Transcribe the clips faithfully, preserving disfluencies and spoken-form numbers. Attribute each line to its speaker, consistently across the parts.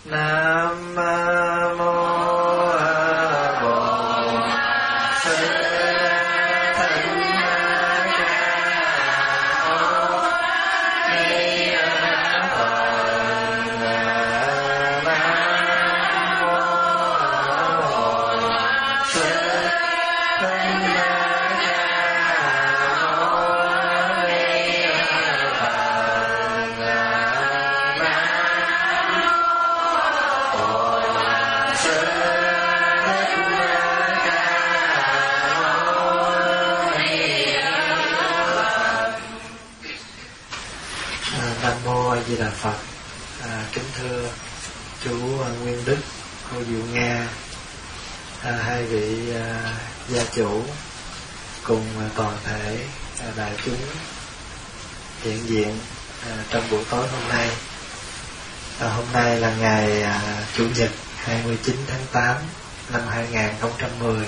Speaker 1: Nam mô Di Đà Phật. À, kính thưa chú Nguyên Đức, cô Diệu Nga, à, hai vị à, gia chủ cùng à, toàn thể à, đại chúng hiện diện à, trong buổi tối hôm nay. À, hôm nay là ngày à, Chủ nhật hai mươi chín tháng tám năm hai nghìn không trăm mười.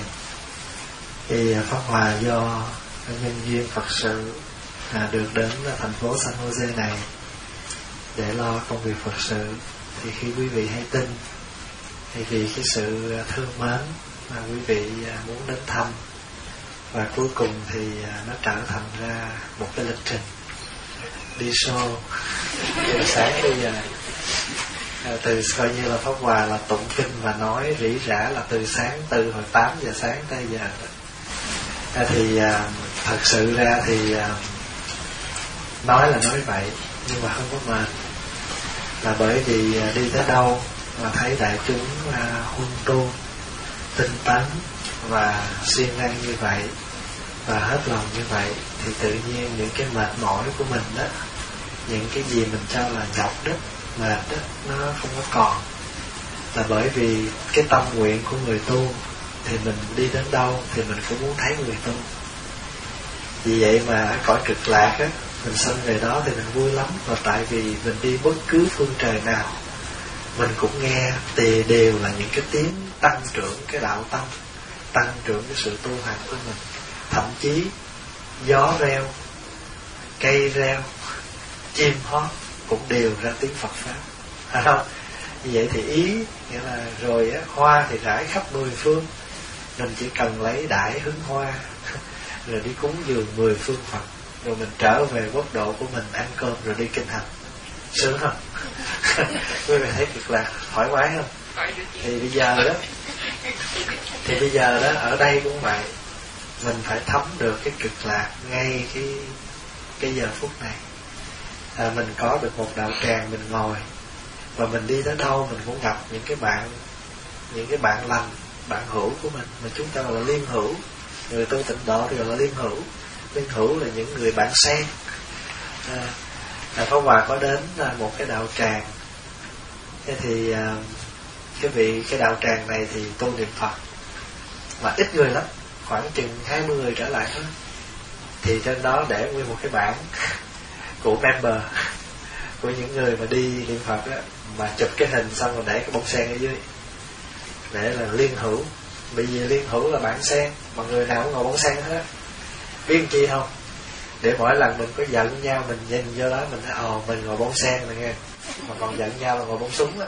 Speaker 1: Thì à, Pháp Hòa do nhân duyên Phật sự à, được đến thành phố San Jose này để lo công việc Phật sự. Thì khi quý vị hay tin, thì vì cái sự thương mến mà quý vị muốn đến thăm, và cuối cùng thì nó trở thành ra một cái lịch trình đi show từ sáng bây giờ, từ coi như là Pháp Hòa là tụng kinh và nói rỉ rả là từ sáng, từ hồi tám giờ sáng tới giờ. À, thì thật sự ra thì nói là nói vậy, nhưng mà không có mệt, là bởi vì đi tới đâu mà thấy đại chúng huân tu, tinh tấn và siêng năng như vậy và hết lòng như vậy, thì tự nhiên những cái mệt mỏi của mình đó, những cái gì mình cho là nhọc đó, mệt đó, nó không có còn. Là bởi vì cái tâm nguyện của người tu, thì mình đi đến đâu thì mình cũng muốn thấy người tu. Vì vậy mà ở cõi cực lạc á, mình sanh về đó thì mình vui lắm. Và tại vì mình đi bất cứ phương trời nào, mình cũng nghe tề đều là những cái tiếng tăng trưởng cái đạo tâm, tăng trưởng cái sự tu hành của mình. Thậm chí gió reo, cây reo, chim hót cũng đều ra tiếng Phật Pháp, phải không? Như vậy thì ý nghĩa là rồi á, hoa thì rải khắp mười phương, mình chỉ cần lấy đải hứng hoa rồi đi cúng dường mười phương Phật, rồi mình trở về quốc độ của mình, ăn cơm rồi đi kinh hành. Sướng không? Quý vị thấy cực lạc thoải mái không? Thì bây giờ đó Thì bây giờ đó ở đây cũng vậy, mình phải thấm được cái cực lạc ngay cái cái giờ phút này. À, mình có được một đạo tràng mình ngồi, và mình đi tới đâu mình cũng gặp những cái bạn những cái bạn lành, bạn hữu của mình, mà chúng ta gọi là liên hữu. Người tu tịnh độ thì gọi là liên hữu. Liên hữu là những người bạn sen. À, à, Pháp Hòa có đến là một cái đạo tràng. Thế thì à, cái vị cái đạo tràng này thì tu niệm Phật, mà ít người lắm, khoảng chừng hai mươi người trở lại thôi. Thì trên đó để nguyên một cái bảng của member, của những người mà đi niệm Phật đó, mà chụp cái hình xong rồi để cái bông sen ở dưới, để là liên hữu. Bởi vì liên hữu là bạn sen, mà người nào cũng ngồi bông sen hết. Biết chi không? Để mỗi lần mình có giận nhau, mình nhìn vô đó mình thấy ồ mình ngồi bông sen này nghe, mà còn giận nhau là ngồi bông súng á.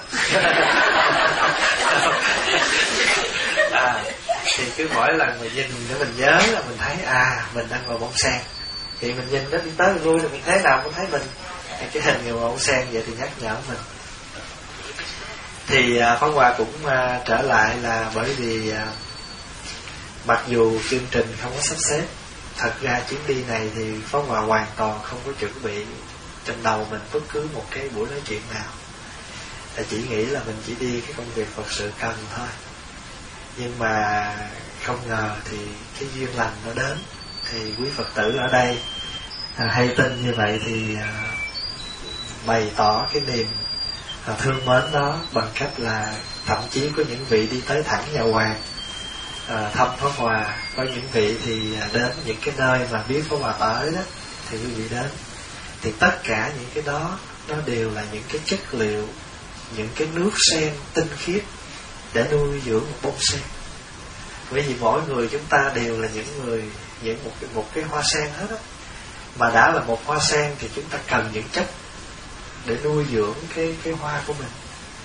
Speaker 1: À, thì cứ mỗi lần mình nhìn để mình nhớ là mình thấy à mình đang ngồi bông sen, thì mình nhìn nó đi tới vui thì mình thế nào cũng thấy mình cái hình ngồi bông sen vậy, thì nhắc nhở mình. Thì à, Pháp Hòa cũng à, trở lại là bởi vì à, mặc dù chương trình không có sắp xếp, thật ra chuyến đi này thì Pháp Hòa hoàn toàn không có chuẩn bị trong đầu mình bất cứ một cái buổi nói chuyện nào. Là chỉ nghĩ là mình chỉ đi cái công việc Phật sự cần thôi. Nhưng mà không ngờ thì cái duyên lành nó đến. Thì quý Phật tử ở đây à, hay tin như vậy thì à, bày tỏ cái niềm à, thương mến đó bằng cách là thậm chí có những vị đi tới thẳng nhà hoàng à, thăm Pháp Hòa. Có những vị thì đến những cái nơi mà biết Pháp Hòa tới đó, thì quý vị đến. Thì tất cả những cái đó nó đều là những cái chất liệu, những cái nước sen tinh khiết để nuôi dưỡng một bông sen. Bởi vì mỗi người chúng ta đều là những người, những một cái, một cái hoa sen hết á. Mà đã là một hoa sen thì chúng ta cần những chất để nuôi dưỡng cái, cái hoa của mình.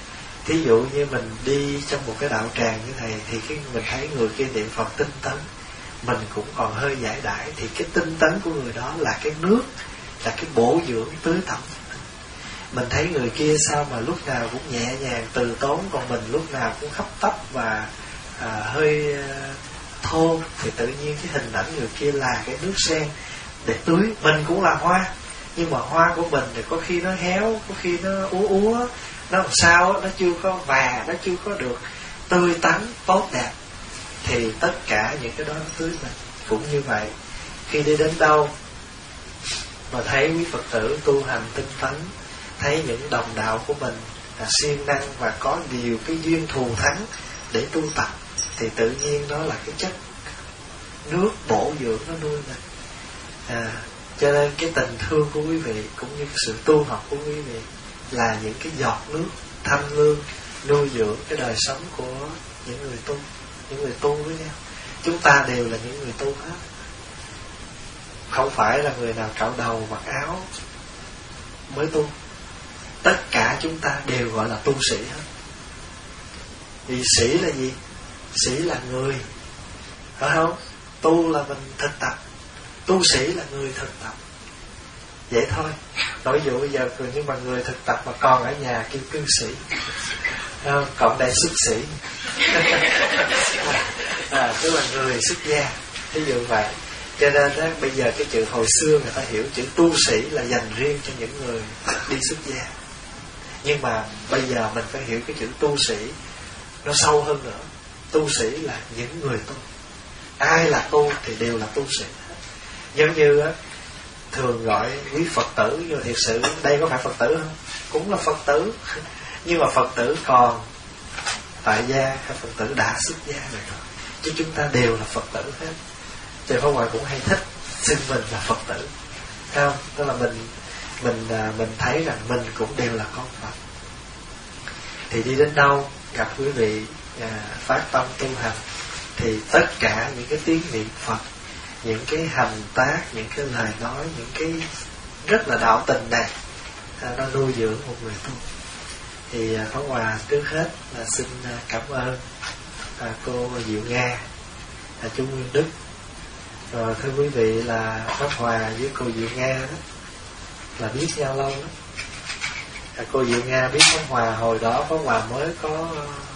Speaker 1: Thí dụ như mình đi trong một cái đạo tràng như này, thì cái mình thấy người kia niệm Phật tinh tấn, mình cũng còn hơi giải đãi, thì cái tinh tấn của người đó là cái nước, là cái bổ dưỡng tưới tẩm. Mình thấy người kia sao mà lúc nào cũng nhẹ nhàng từ tốn, còn mình lúc nào cũng hấp tấp và à, hơi à, thô, thì tự nhiên cái hình ảnh người kia là cái nước sen để tưới. Mình cũng là hoa, nhưng mà hoa của mình thì có khi nó héo, có khi nó úa úa, nó làm sao nó chưa có và nó chưa có được tươi tắn tốt đẹp, thì tất cả những cái đó nó tưới mình. Cũng như vậy, khi đi đến đâu mà thấy quý Phật tử tu hành tinh tấn, thấy những đồng đạo của mình là siêng năng và có nhiều cái duyên thù thắng để tu tập, thì tự nhiên đó là cái chất nước bổ dưỡng nó nuôi mình. À, cho nên cái tình thương của quý vị cũng như sự tu học của quý vị là những cái giọt nước thanh lương nuôi dưỡng cái đời sống của những người tu, những người tu với nhau. Chúng ta đều là những người tu hết, không phải là người nào cạo đầu mặc áo mới tu. Tất cả chúng ta đều gọi là tu sĩ hết. Vì sĩ là gì? Sĩ là người, phải không? Tu là mình thực tập, tu sĩ là người thực tập. Vậy thôi. Nói dụ bây giờ nhưng mà người thực tập mà còn ở nhà kêu cư sĩ, không? Còn đây xuất sĩ. À, tức là người xuất gia. Ví dụ vậy. Cho nên đó, bây giờ cái chữ hồi xưa người ta hiểu chữ tu sĩ là dành riêng cho những người đi xuất gia. Nhưng mà bây giờ mình phải hiểu cái chữ tu sĩ nó sâu hơn nữa. Tu sĩ là những người tu. Ai là tu thì đều là tu sĩ. Giống như á, thường gọi quý Phật tử, nhưng mà thiệt sự đây có phải Phật tử không? Cũng là Phật tử. Nhưng mà Phật tử còn tại gia hay Phật tử đã xuất gia rồi. Chứ chúng ta đều là Phật tử hết. Trời Pháp Hòa cũng hay thích xưng mình là Phật tử, không? Tức là mình mình mình thấy rằng mình cũng đều là con Phật. Thì đi đến đâu gặp quý vị à, phát tâm tu hành, thì tất cả những cái tiếng niệm Phật, những cái hành tác, những cái lời nói, những cái rất là đạo tình này à, nó nuôi dưỡng một người tu. Thì à, Pháp Hòa trước hết là xin à, cảm ơn à, cô Diệu Nga, à, chú Nguyên Đức. Rồi thưa quý vị là Pháp Hòa với cô Diệu Nga đó là biết nhau lâu lắm. À, cô Diệu Nga biết Pháp Hòa hồi đó Pháp Hòa mới có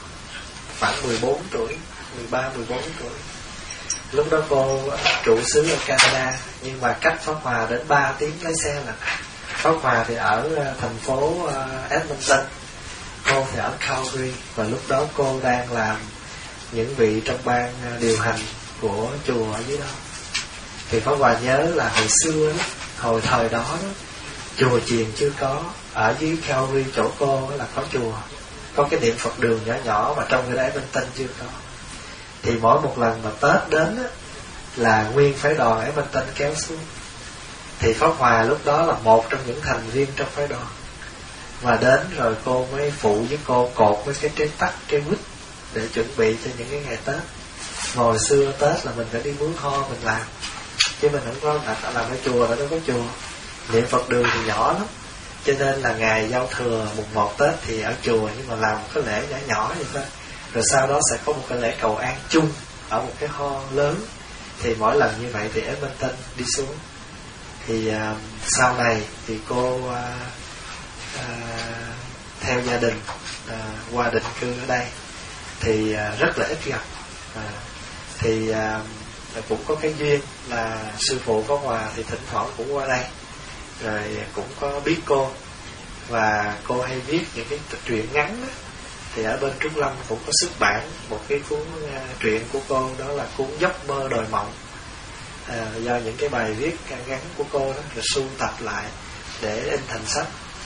Speaker 1: khoảng mười bốn tuổi, mười ba, mười bốn tuổi. Lúc đó cô trụ xứ ở Canada, nhưng mà cách Pháp Hòa đến ba tiếng lái xe là. Pháp Hòa thì ở thành phố Edmonton, cô thì ở Calgary, và lúc đó cô đang làm những vị trong ban điều hành của chùa ở dưới đó. Thì Pháp Hòa nhớ là hồi xưa đó, hồi thời đó, đó chùa chiền chưa có, ở dưới Calgary chỗ cô là có chùa, có cái niệm Phật đường nhỏ nhỏ mà trong cái đấy bên Tân chưa có. Thì mỗi một lần mà Tết đến đó, là nguyên phái đoàn ở bên Tân kéo xuống. Thì Pháp Hòa lúc đó là một trong những thành viên trong phái đoàn, và đến rồi cô mới phụ với cô cột với cái trái tắc, trái quýt để chuẩn bị cho những cái ngày Tết. Hồi xưa Tết là mình phải đi mướn ho mình làm, chứ mình không có đặt làm ở chùa, ở đâu có chùa. Niệm Phật đường thì nhỏ lắm, cho nên là ngày giao thừa mùng một Tết thì ở chùa, nhưng mà làm một cái lễ nhỏ nhỏ vậy thôi. Rồi sau đó sẽ có một cái lễ cầu an chung ở một cái ho lớn. Thì mỗi lần như vậy thì Edmonton đi xuống. Thì uh, sau này thì cô uh, uh, theo gia đình uh, qua định cư ở đây, thì uh, rất là ít gặp. uh, Thì uh, cũng có cái duyên là sư phụ Pháp Hòa thì thỉnh thoảng cũng qua đây, rồi cũng có biết cô, và cô hay viết những cái truyện ngắn đó. Thì ở bên Trúc Lâm cũng có xuất bản một cái cuốn uh, truyện của cô, đó là cuốn Giấc Mơ Đồi Mộng, à, do những cái bài viết ngắn của cô đó rồi sưu tập lại để in thành sách.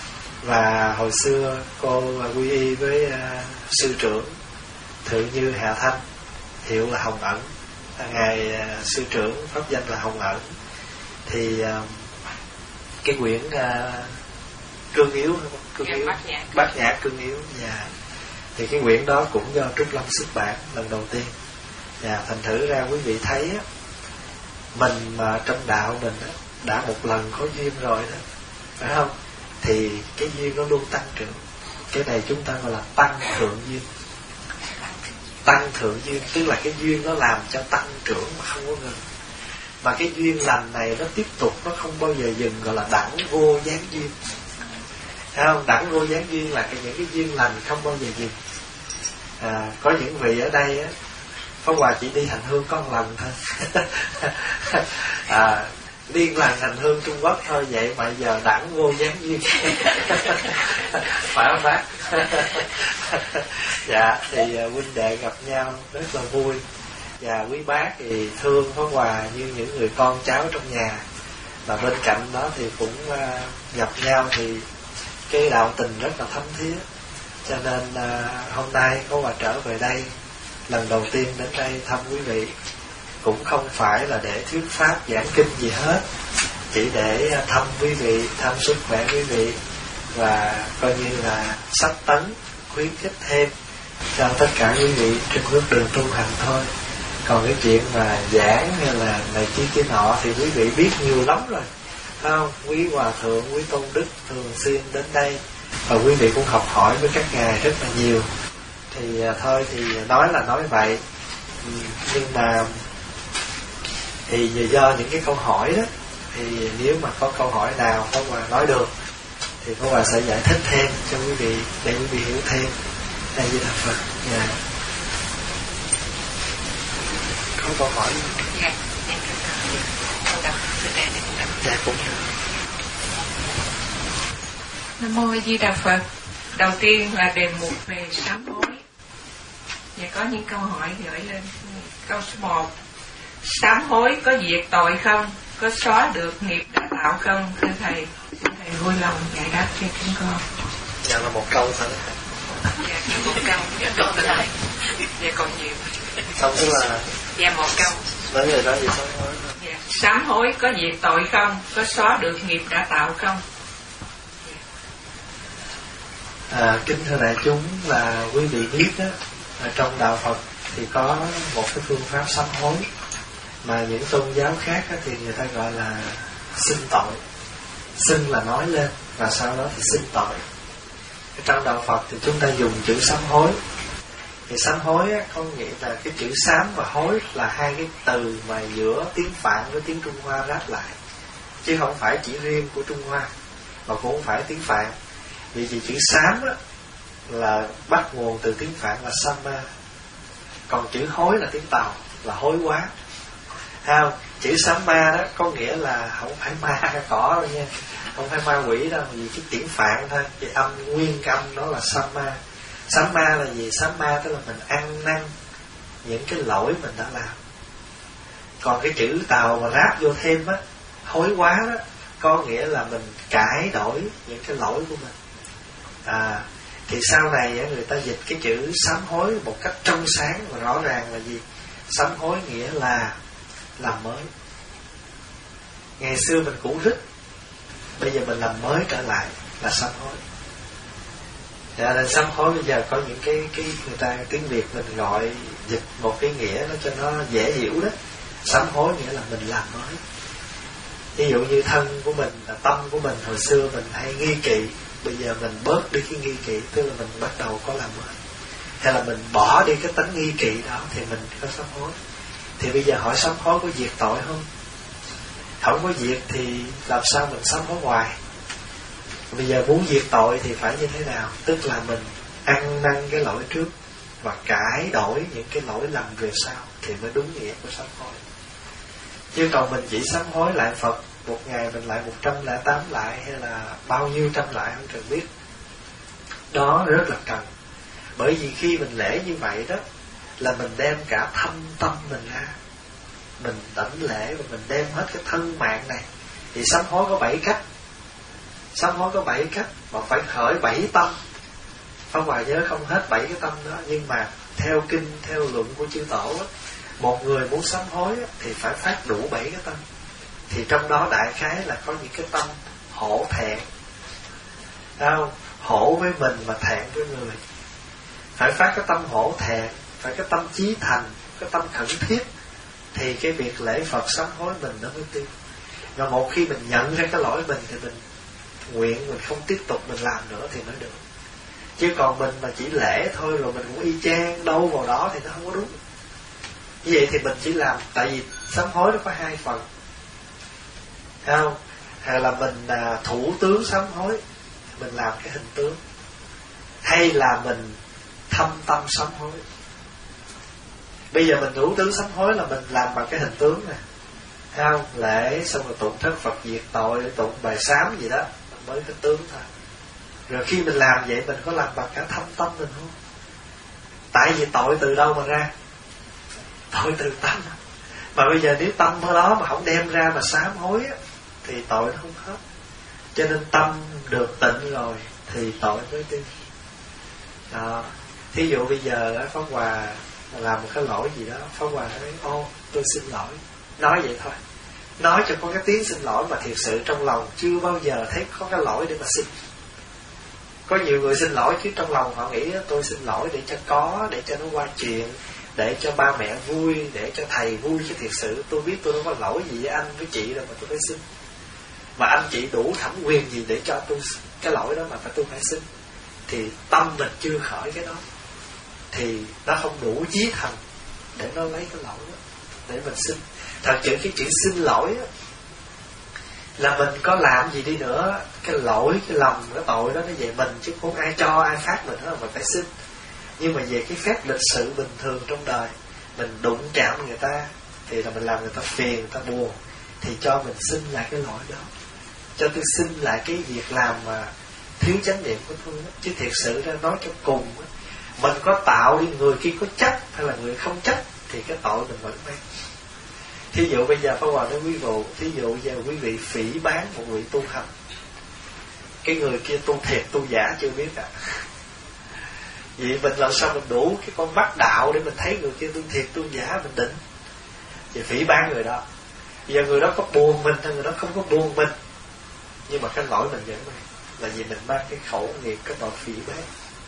Speaker 1: Và hồi xưa cô uh, quy y với uh, sư trưởng Thượng Như Hạ Thanh, hiệu là Hồng Ẩn, à, ngài uh, sư trưởng pháp danh là Hồng Ẩn. Thì uh, cái quyển uh, Cương Yếu, Cương Yếu, Bát Nhã Cương Yếu, dạ. Thì cái quyển đó cũng do Trúc Lâm xuất bản lần đầu tiên. Và thành thử ra quý vị thấy á, mình mà trong đạo mình á, đã một lần có duyên rồi đó, phải không? Thì cái duyên nó luôn tăng trưởng. cái này chúng ta gọi là tăng thượng duyên. Tăng thượng duyên tức là cái duyên nó làm cho tăng trưởng mà không có ngừng. Mà cái duyên lành này nó tiếp tục, nó không bao giờ dừng, gọi là đẳng vô gián duyên. Thấy không? Đẳng vô gián duyên là cái, những cái duyên lành không bao giờ dừng. À, có những vị ở đây á, Pháp Hòa chỉ đi hành hương có một lần thôi. À, đi lần hành hương Trung Quốc thôi, vậy mà giờ đẳng vô gián duyên. Phải không bác? Dạ, thì huynh đệ gặp nhau rất là vui. Và quý bác thì thương Pháp Hòa như những người con cháu trong nhà. Và bên cạnh đó thì cũng uh, gặp nhau thì cái đạo tình rất là thấm thía. Cho nên uh, hôm nay Pháp Hòa trở về đây, lần đầu tiên đến đây thăm quý vị, cũng không phải là để thuyết pháp giảng kinh gì hết, chỉ để thăm quý vị, thăm sức khỏe quý vị, và coi như là sách tấn khuyến khích thêm cho tất cả quý vị trên bước đường tu hành thôi. Còn cái chuyện mà giảng hay là này kia kia nọ thì quý vị biết nhiều lắm rồi, phải không? Quý hòa thượng, quý tôn đức thường xuyên đến đây, và quý vị cũng học hỏi với các ngài rất là nhiều. Thì thôi thì nói là nói vậy, nhưng mà thì do những cái câu hỏi đó, thì nếu mà có câu hỏi nào Pháp Hòa nói được thì Pháp Hòa sẽ giải thích thêm cho quý vị để quý vị hiểu thêm. Đây với Đà Phật. Dạ. Có câu hỏi không? Dạ. Dạ cũng.
Speaker 2: Nam mô A Di Đà Phật. Đầu tiên là đề mục về sám hối. Và có những câu hỏi gửi lên. Câu số một: sám hối có diệt tội không? Có xóa được nghiệp đã tạo không? Thưa thầy, xin thầy vui lòng giải đáp cho chúng con.
Speaker 1: Dạ là một câu thôi.
Speaker 2: Dạ một câu. Dạ còn lại. Dạ còn nhiều.
Speaker 1: Xong tức là.
Speaker 2: Dạ một câu.
Speaker 1: Nói người đó gì sám hối?
Speaker 2: Dạ. Sám hối có diệt tội không? Có xóa được nghiệp đã tạo không?
Speaker 1: À, kính thưa đại chúng, là quý vị biết đó, ở trong đạo Phật thì có một cái phương pháp sám hối mà những tôn giáo khác đó, thì người ta gọi là xưng tội. Xưng là nói lên, và sau đó thì xưng tội. Ở trong đạo Phật thì chúng ta dùng chữ sám hối. Thì sám hối á, có nghĩa là cái chữ sám và hối là hai cái từ mà giữa tiếng Phạn với tiếng Trung Hoa ráp lại, chứ không phải chỉ riêng của Trung Hoa, mà cũng không phải tiếng Phạn. Vì vì chữ sám á, là bắt nguồn từ tiếng Phạn là sama, còn chữ hối là tiếng Tàu là hối quá. Không, chữ sama đó có nghĩa là không phải ma cỏ đâu nha, không phải ma quỷ đâu, vì cái tiếng Phạn thôi, cái âm nguyên cái âm đó là sama. Sama là gì? Sama tức là mình ăn năn những cái lỗi mình đã làm. Còn cái chữ Tàu mà ráp vô thêm á, hối quá đó, có nghĩa là mình cải đổi những cái lỗi của mình. À, thì sau này người ta dịch cái chữ sám hối một cách trong sáng và rõ ràng là gì? Sám hối nghĩa là làm mới. Ngày xưa mình cũ rích, bây giờ mình làm mới trở lại là sám hối. Cho nên sám hối bây giờ có những cái cái người ta tiếng Việt mình gọi dịch một cái nghĩa nó cho nó dễ hiểu đó. Sám hối nghĩa là mình làm mới. Ví dụ như thân của mình, tâm của mình hồi xưa mình hay nghi kỵ, bây giờ mình bớt đi cái nghi kỵ, tức là mình bắt đầu có làm mới. Hay là mình bỏ đi cái tánh nghi kỵ đó thì mình có sám hối. Thì bây giờ hỏi sám hối có diệt tội không? Không có diệt thì làm sao mình sám hối hoài? Bây giờ muốn diệt tội thì phải như thế nào? Tức là mình ăn năn cái lỗi trước và cải đổi những cái lỗi lầm về sau thì mới đúng nghĩa của sám hối. Chứ còn mình chỉ sám hối lại Phật, một ngày mình lại một trăm lẻ tám lại, hay là bao nhiêu trăm lại không cần biết, đó rất là cần. Bởi vì khi mình lễ như vậy đó, là mình đem cả thâm tâm mình ra, mình đảnh lễ và mình đem hết cái thân mạng này. Thì sám hối có bảy cách. Sám hối có bảy cách mà phải khởi bảy tâm. Pháp Hòa nhớ không hết bảy cái tâm đó, nhưng mà theo kinh, theo luận của chư tổ đó, một người muốn sám hối thì phải phát đủ bảy cái tâm. Thì trong đó đại khái là có những cái tâm hổ thẹn, không? Hổ với mình mà thẹn với người. Phải phát cái tâm hổ thẹn, phải cái tâm chí thành, cái tâm khẩn thiết, thì cái việc lễ Phật sám hối mình nó mới tiêu. Và một khi mình nhận ra cái lỗi mình thì mình nguyện mình không tiếp tục mình làm nữa thì mới được. Chứ còn mình mà chỉ lễ thôi rồi mình cũng y chang đâu vào đó thì nó không có đúng. Như vậy thì mình chỉ làm, tại vì sám hối nó có hai phần, thấy không? Hay là mình à, thủ tướng sám hối, mình làm cái hình tướng, hay là mình thâm tâm sám hối. Bây giờ mình thủ tướng sám hối là mình làm bằng cái hình tướng nè, thấy không? Lễ xong rồi tụng thất Phật diệt tội, tụng bài sám gì đó, mình mới cái tướng thôi. Rồi khi mình làm vậy mình có làm bằng cả thâm tâm mình không? Tại vì tội từ đâu mà ra? Tội từ tâm. Mà bây giờ nếu tâm ở đó mà không đem ra mà sám hối á, thì tội nó không hết. Cho nên tâm được tịnh rồi thì tội mới đi. Đó. Thí dụ bây giờ Pháp Hòa làm một cái lỗi gì đó, Pháp Hòa nói ô tôi xin lỗi, nói vậy thôi, nói cho có cái tiếng xin lỗi mà thiệt sự trong lòng chưa bao giờ thấy có cái lỗi để mà xin. Có nhiều người xin lỗi chứ trong lòng họ nghĩ tôi xin lỗi để cho có, để cho nó qua chuyện, để cho ba mẹ vui, để cho thầy vui, chứ thiệt sự tôi biết tôi không có lỗi gì với anh với chị đâu mà tôi phải xin. Mà anh chị đủ thẩm quyền gì để cho tôi cái lỗi đó mà phải tôi phải xin. Thì tâm mình chưa khởi cái đó, thì nó không đủ chí thành để nó lấy cái lỗi đó để mình xin. Thật sự cái chuyện xin lỗi đó, là mình có làm gì đi nữa, cái lỗi, cái lầm, cái tội đó nó về mình, chứ không ai cho ai phát mình hết, mình phải xin. Nhưng mà về cái phép lịch sự bình thường trong đời, mình đụng chạm người ta thì là mình làm người ta phiền, người ta buồn, thì cho mình xin lại cái lỗi đó, cho tôi xin lại cái việc làm mà thiếu chánh niệm của tôi đó. Chứ thiệt sự ra nói cho cùng đó, mình có tạo đi, người kia có chấp hay là người không chấp thì cái tội mình vẫn mang. Thí dụ bây giờ Pháp Hòa nói quý vị, thí dụ bây giờ quý vị phỉ báng một vị tu hành, cái người kia tu thiệt tu giả chưa biết à. Vậy mình làm sao mình đủ cái con mắt đạo để mình thấy người kia tu thiệt tu giả, mình định vậy phỉ báng người đó. Giờ người đó có buồn mình hay người đó không có buồn mình, nhưng mà cái lỗi mình vẫn mang, là vì mình mang cái khẩu nghiệp, cái tội phỉ báng.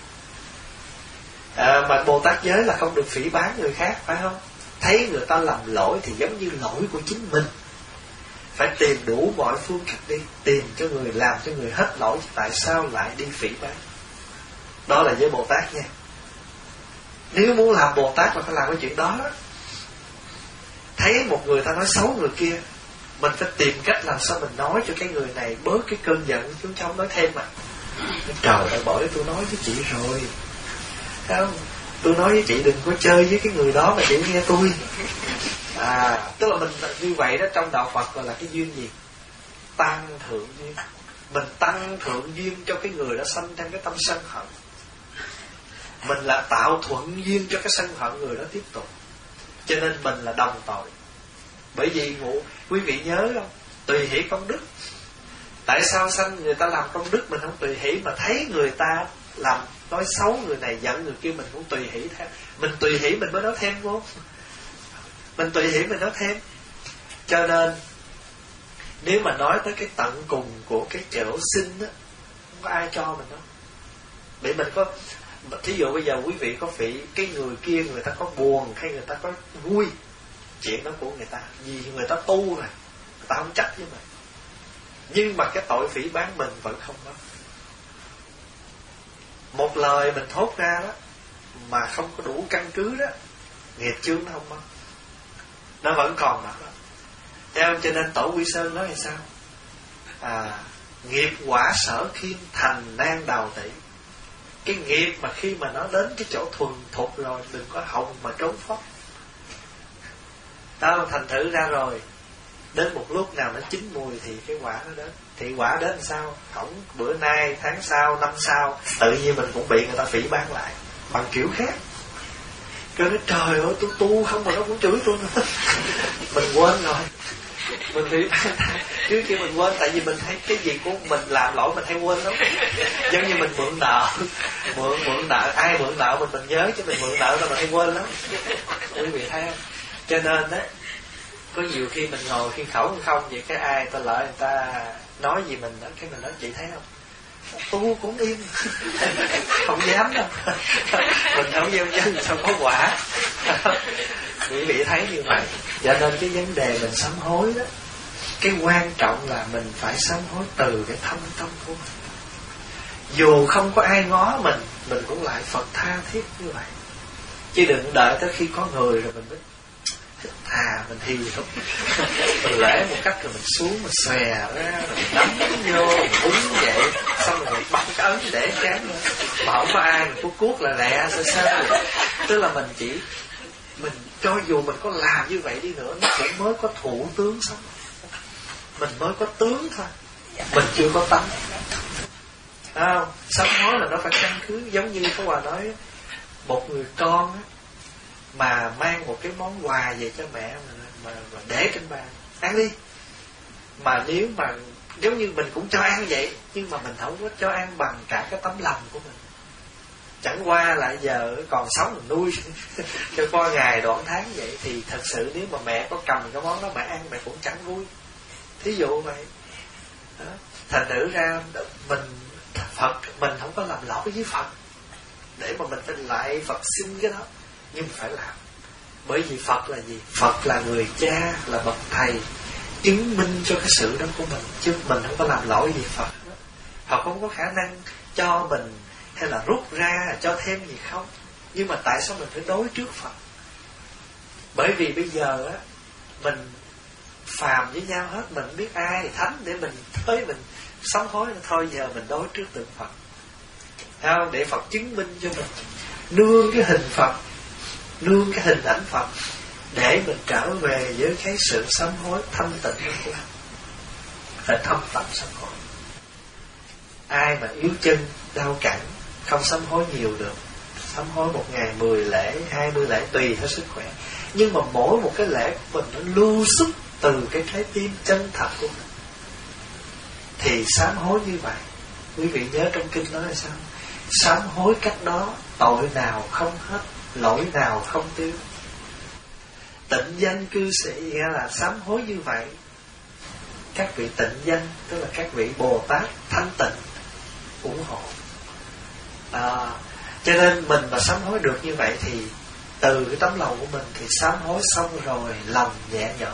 Speaker 1: À, mà Bồ Tát giới là không được phỉ báng người khác, phải không? Thấy người ta làm lỗi thì giống như lỗi của chính mình, phải tìm đủ mọi phương cách đi, tìm cho người, làm cho người hết lỗi, tại sao lại đi phỉ báng. Đó là với Bồ Tát nha. Nếu muốn làm Bồ Tát là phải làm cái chuyện đó đó. Thấy một người ta nói xấu người kia, mình phải tìm cách làm sao mình nói cho cái người này bớt cái cơn giận, chứ không nói thêm mà. Trời ơi, bởi tôi nói với chị rồi, thấy không? Tôi nói với chị đừng có chơi với cái người đó mà chị nghe tôi. À, tức là mình như vậy đó, trong đạo Phật gọi là cái duyên gì? Tăng thượng duyên. Mình tăng thượng duyên cho cái người đó sanh ra cái tâm sân hận. Mình là tạo thuận duyên cho cái sân hận người đó tiếp tục. Cho nên mình là đồng tội. Bởi vì ngủ, quý vị nhớ không? Tùy hỷ công đức. Tại sao sanh người ta làm công đức mình không tùy hỷ, mà thấy người ta làm nói xấu người này, giận người kia, mình cũng tùy hỷ theo. Mình tùy hỷ mình mới nói thêm vô. Mình tùy hỷ mình nói thêm. Cho nên nếu mà nói tới cái tận cùng của cái chỗ sinh á, không có ai cho mình đâu. Để mình có, thí dụ bây giờ quý vị có phỉ cái người kia, người ta có buồn hay người ta có vui, chuyện đó của người ta, vì người ta tu rồi, người ta không trách với mình. Nhưng mà cái tội phỉ báng mình vẫn không có. Một lời mình thốt ra đó mà không có đủ căn cứ đó, nghiệp chướng nó không mất, nó vẫn còn đó. Theo cho nên Tổ Quy Sơn nói là sao? À, nghiệp quả sở khiên thành nan đào tỷ. Cái nghiệp mà khi mà nó đến cái chỗ thuần thục rồi, đừng có hòng mà trốn thoát. Đó, thành thử ra rồi, đến một lúc nào nó chín mùi thì cái quả nó đến. Thì quả đến sao? Không bữa nay, tháng sau, năm sau, tự nhiên mình cũng bị người ta phỉ báng lại bằng kiểu khác. Cái nói trời ơi, tôi tu không mà nó cũng chửi tôi nữa. Mình quên rồi, mình phỉ báng chứ kia mình quên, tại vì mình thấy cái gì của mình làm lỗi mình hay quên lắm. Giống như mình mượn nợ, mượn mượn nợ, ai mượn nợ mình mình nhớ, chứ mình mượn nợ là mình hay quên lắm. Quý vị thấy không? Cho nên đó, có nhiều khi mình ngồi khi khẩu không vậy, cái ai ta lợi người ta nói gì mình đó, cái mình nói chị thấy không, tu cũng im, không dám đâu. Mình không gieo nhân sao có quả. Quý vị thấy như vậy. Cho nên cái vấn đề mình sám hối đó, cái quan trọng là mình phải sám hối từ cái thâm tâm của mình. Dù không có ai ngó mình, mình cũng lại Phật tha thiết như vậy. Chứ đừng đợi tới khi có người rồi mình mới thích thà mình hiu thôi. Mình lễ một cách rồi mình xuống mình xòe ra rồi mình đấm vô mình uống vậy, xong rồi mình bắt cái ấn để chán nữa. Mà không có ai mình cuốc cuốc là lẹ sơ sơ. Tức là mình chỉ mình cho dù mình có làm như vậy đi nữa, nó cũng mới có thủ tướng sống, mình mới có tướng thôi, mình chưa có tánh. Không, sám hối là nó phải căn cứ giống như Pháp Hòa nói, một người con á, mà mang một cái món quà về cho mẹ mà, mà, mà để trên bàn ăn đi, mà nếu mà giống như mình cũng cho ăn vậy, nhưng mà mình không có cho ăn bằng cả cái tấm lòng của mình. Chẳng qua là giờ còn sống mình nuôi cho qua ngày đoạn tháng vậy, thì thật sự nếu mà mẹ có cầm cái món đó mẹ ăn mẹ cũng chẳng vui. Thí dụ vậy đó. Thành thử ra mình Phật, mình không có làm lỗi với Phật để mà mình phải lại Phật xin cái đó, nhưng phải làm. Bởi vì Phật là gì? Phật là người cha, là bậc thầy chứng minh cho cái sự đó của mình, chứ mình không có làm lỗi gì Phật. Phật không có khả năng cho mình hay là rút ra cho thêm gì không. Nhưng mà tại sao mình phải đối trước Phật? Bởi vì bây giờ á, mình phàm với nhau hết, mình biết ai thánh để mình tới mình sám hối. Thôi giờ mình đối trước tượng Phật, không? Để Phật chứng minh cho mình, nương cái hình Phật, nương cái hình ảnh Phật, để mình trở về với cái sự sám hối thanh tịnh của mình. Phải thâm tâm sám hối. Ai mà yếu chân, đau cẳng, không sám hối nhiều được. Sám hối một ngày mười lễ, hai mươi lễ tùy theo sức khỏe. Nhưng mà mỗi một cái lễ của mình nó lưu xuất từ cái trái tim chân thật của mình, thì sám hối như vậy. Quý vị nhớ trong kinh nói là sao? Sám hối cách đó, tội nào không hết, lỗi nào không tiêu. Tịnh danh cư sĩ nghĩa là sám hối như vậy. Các vị tịnh danh, tức là các vị Bồ Tát thanh tịnh ủng hộ. À, cho nên mình mà sám hối được như vậy thì từ cái tấm lòng của mình thì sám hối xong rồi lòng nhẹ nhõm.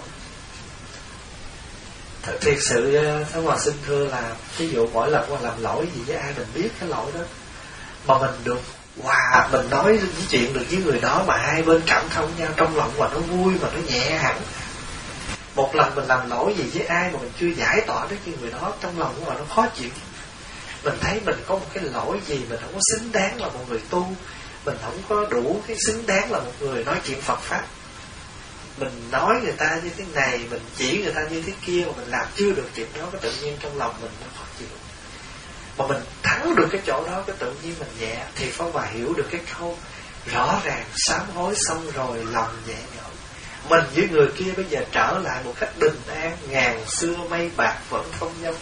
Speaker 1: Thật thiệt sự Pháp Hòa xin thưa là ví dụ mỗi lần qua làm lỗi gì với ai mình biết cái lỗi đó, mà mình được hòa, mình nói cái chuyện được với người đó mà hai bên cảm thông nhau, trong lòng mà nó vui mà nó nhẹ hẳn. Một lần mình làm lỗi gì với ai mà mình chưa giải tỏa được với người đó, trong lòng của họ nó khó chịu. Mình thấy mình có một cái lỗi gì mình không có xứng đáng là một người tu, mình không có đủ cái xứng đáng là một người nói chuyện Phật Pháp. Mình nói người ta như thế này, mình chỉ người ta như thế kia, mà mình làm chưa được chuyện đó, cái tự nhiên trong lòng mình nó khó chịu. Mà mình thắng được cái chỗ đó, cái tự nhiên mình nhẹ. Thì Pháp Hòa hiểu được cái câu rõ ràng sám hối xong rồi lòng nhẹ nhõm. Mình với người kia bây giờ trở lại một cách bình an, ngàn xưa mây bạc vẫn không dông.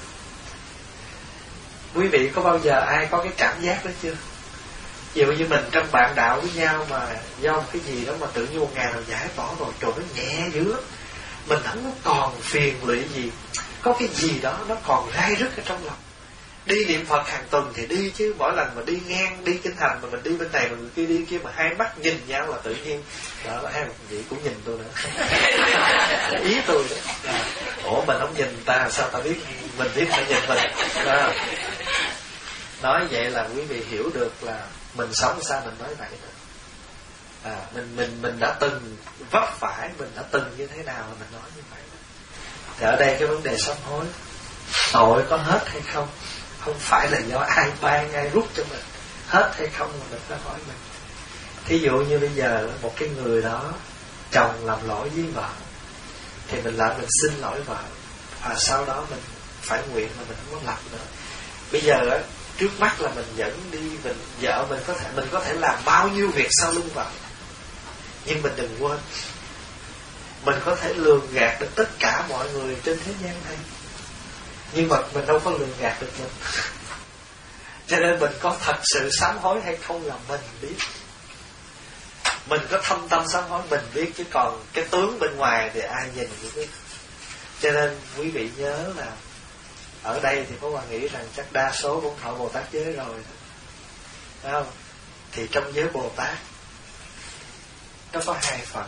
Speaker 1: Quý vị có bao giờ ai có cái cảm giác đó chưa? Ví dụ như mình trong bạn đạo với nhau mà do một cái gì đó mà tự nhiên một ngày nào giải tỏa rồi, trời nó nhẹ dữ lắm. Mình không còn phiền lụy gì, có cái gì đó nó còn rai rứt ở trong lòng. Đi niệm Phật hàng tuần thì đi, chứ mỗi lần mà đi ngang, đi kinh thành mà mình đi bên này mà người kia đi kia mà hai mắt nhìn nhau là tự nhiên đó là hai một vị cũng nhìn tôi nữa. Ý tôi đó. À, ủa mình không nhìn ta sao ta biết mình biết phải nhìn mình đó. Nói vậy là quý vị hiểu được là mình sống sao mình nói vậy đó. À, mình mình mình đã từng vấp phải, mình đã từng như thế nào mà mình nói như vậy đó. Thì ở đây cái vấn đề sám hối, tội có hết hay không, không phải là do ai ban ai rút cho mình, hết hay không mà mình phải hỏi mình. Thí dụ như bây giờ một cái người đó chồng làm lỗi với vợ, thì mình lại mình xin lỗi vợ, và sau đó mình phải nguyện mà mình không có làm nữa. Bây giờ á, trước mắt là mình dẫn đi, mình vợ mình có thể mình có thể làm bao nhiêu việc sau lưng vợ, nhưng mình đừng quên mình có thể lường gạt được tất cả mọi người trên thế gian này, nhưng mà mình đâu có lường gạt được mình. Cho nên mình có thật sự sám hối hay không là mình biết. Mình có thâm tâm sám hối mình biết, chứ còn cái tướng bên ngoài thì ai nhìn cũng biết. Cho nên quý vị nhớ là ở đây thì có Hòa nghĩ rằng chắc đa số cũng thọ Bồ Tát giới rồi, phải không? Thì trong giới Bồ Tát nó có hai phần.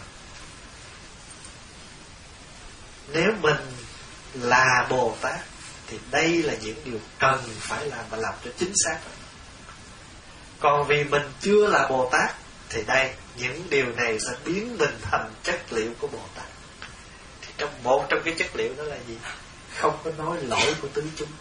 Speaker 1: Nếu mình là Bồ Tát thì đây là những điều cần phải làm và làm cho chính xác. Còn vì mình chưa là Bồ Tát thì đây, những điều này sẽ biến mình thành chất liệu của Bồ Tát. Thì trong một trong cái chất liệu đó là gì? Không có nói lỗi của tứ chúng.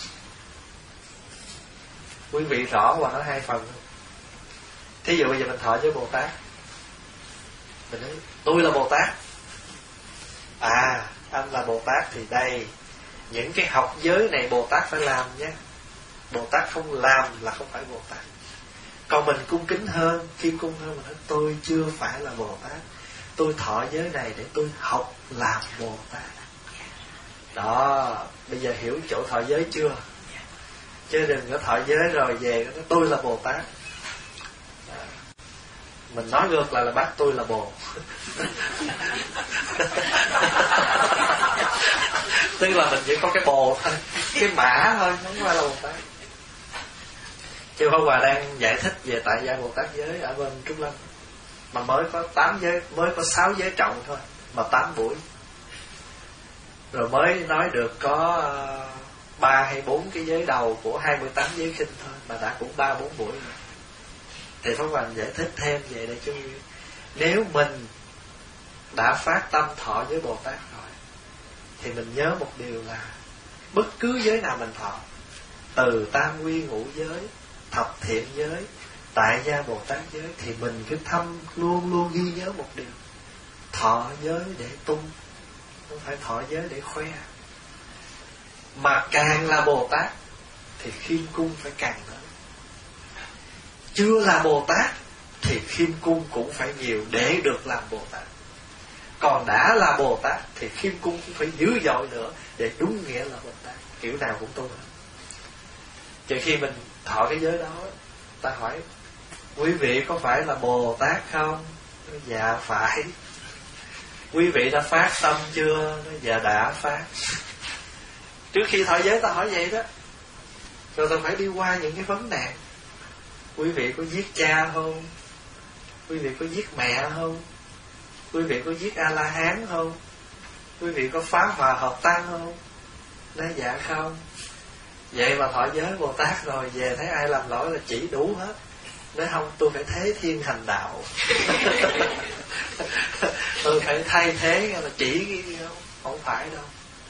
Speaker 1: Quý vị rõ qua nói hai phần không? Thí dụ bây giờ mình thọ với Bồ Tát, mình nói tôi là Bồ Tát. À, anh là Bồ Tát thì đây, những cái học giới này Bồ Tát phải làm nhé. Bồ Tát không làm là không phải Bồ Tát. Còn mình cung kính hơn, khi cung hơn mình nói tôi chưa phải là Bồ Tát, tôi thọ giới này để tôi học làm Bồ Tát. Đó, bây giờ hiểu chỗ thọ giới chưa? Chứ đừng có thọ giới rồi về nói tôi là Bồ Tát. À, mình nói ngược lại là bác tôi là Bồ. Tức là mình chỉ có cái Bồ thôi, cái mã thôi, không phải là Bồ Tát. Chứ Pháp Hòa đang giải thích về tại gia Bồ Tát giới ở bên Trúc Lâm, mà mới có tám giới, mới có sáu giới trọng thôi, mà tám buổi. Rồi mới nói được có ba hay bốn cái giới đầu của hai mươi tám giới khinh thôi, mà đã cũng ba bốn buổi rồi. Thì Pháp Hòa giải thích thêm về đây chứ, nếu mình đã phát tâm thọ với Bồ Tát rồi thì mình nhớ một điều là bất cứ giới nào mình thọ, từ tam quy ngũ giới, thập thiện giới, tại gia Bồ Tát giới, thì mình cứ thâm luôn luôn ghi nhớ một điều: thọ giới để tung, không phải thọ giới để khoe. Mà càng là Bồ Tát thì khiêm cung phải càng lớn. Chưa là Bồ Tát thì khiêm cung cũng phải nhiều để được làm Bồ Tát. Còn đã là Bồ Tát thì khiêm cung cũng phải dữ dội nữa để đúng nghĩa là Bồ Tát. Kiểu nào cũng tu. Chứ khi mình thọ cái giới đó, ta hỏi quý vị có phải là Bồ Tát không? Dạ phải. Quý vị đã phát tâm chưa? Dạ đã phát. Trước khi thọ giới ta hỏi vậy đó, rồi ta phải đi qua những cái vấn nạn. Quý vị có giết cha không? Quý vị có giết mẹ không? Quý vị có giết A-la-hán không? Quý vị có phá hòa hợp tăng không? Nói dạ không. Vậy mà thọ giới Bồ Tát rồi về thấy ai làm lỗi là chỉ đủ hết. Nói không, tôi phải thế thiên hành đạo. Tôi phải thay thế là chỉ cái không, không phải đâu.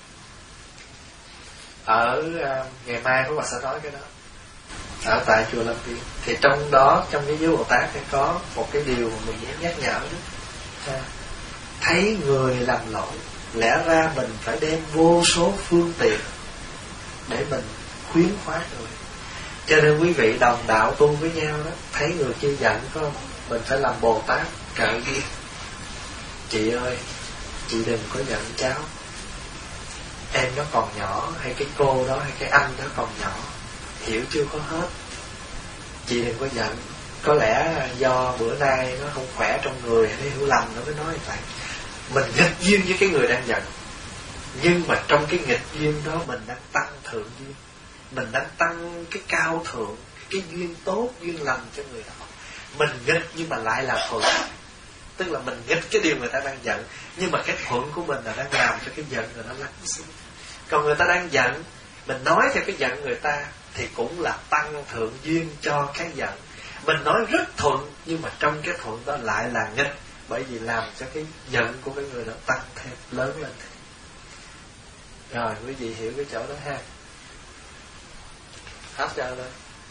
Speaker 1: Ở uh, ngày mai Pháp Hòa sẽ nói cái đó. Ở tại chùa Lâm Viên thì trong đó, trong cái giới Bồ Tát thì có một cái điều mà mình muốn nhắc nhở đó. Thấy người làm lỗi, lẽ ra mình phải đem vô số phương tiện để mình khuyến khoát người. Cho nên quý vị đồng đạo tu với nhau đó, thấy người kia giận có không, mình phải làm Bồ Tát trợ duyên. Chị ơi, chị đừng có giận cháu, em nó còn nhỏ, hay cái cô đó, hay cái anh đó còn nhỏ, hiểu chưa có hết. Chị đừng có giận. Có lẽ do bữa nay nó không khỏe trong người, hay hiểu lầm nó mới nói như vậy. Mình nghịch duyên với cái người đang giận, nhưng mà trong cái nghịch duyên đó mình đang tăng thượng duyên, mình đang tăng cái cao thượng, cái duyên tốt, duyên lành cho người đó. Mình nghịch nhưng mà lại là thuận. Tức là mình nghịch cái điều người ta đang giận, nhưng mà cái thuận của mình là đang làm cho cái giận người nó lắng xuống. Còn người ta đang giận, mình nói theo cái giận người ta thì cũng là tăng thượng duyên cho cái giận. Mình nói rất thuận, nhưng mà trong cái thuận đó lại là nghịch, bởi vì làm cho cái giận của cái người đó tăng thêm, lớn lên thêm. Rồi quý vị hiểu cái chỗ đó ha. Hát cho lên.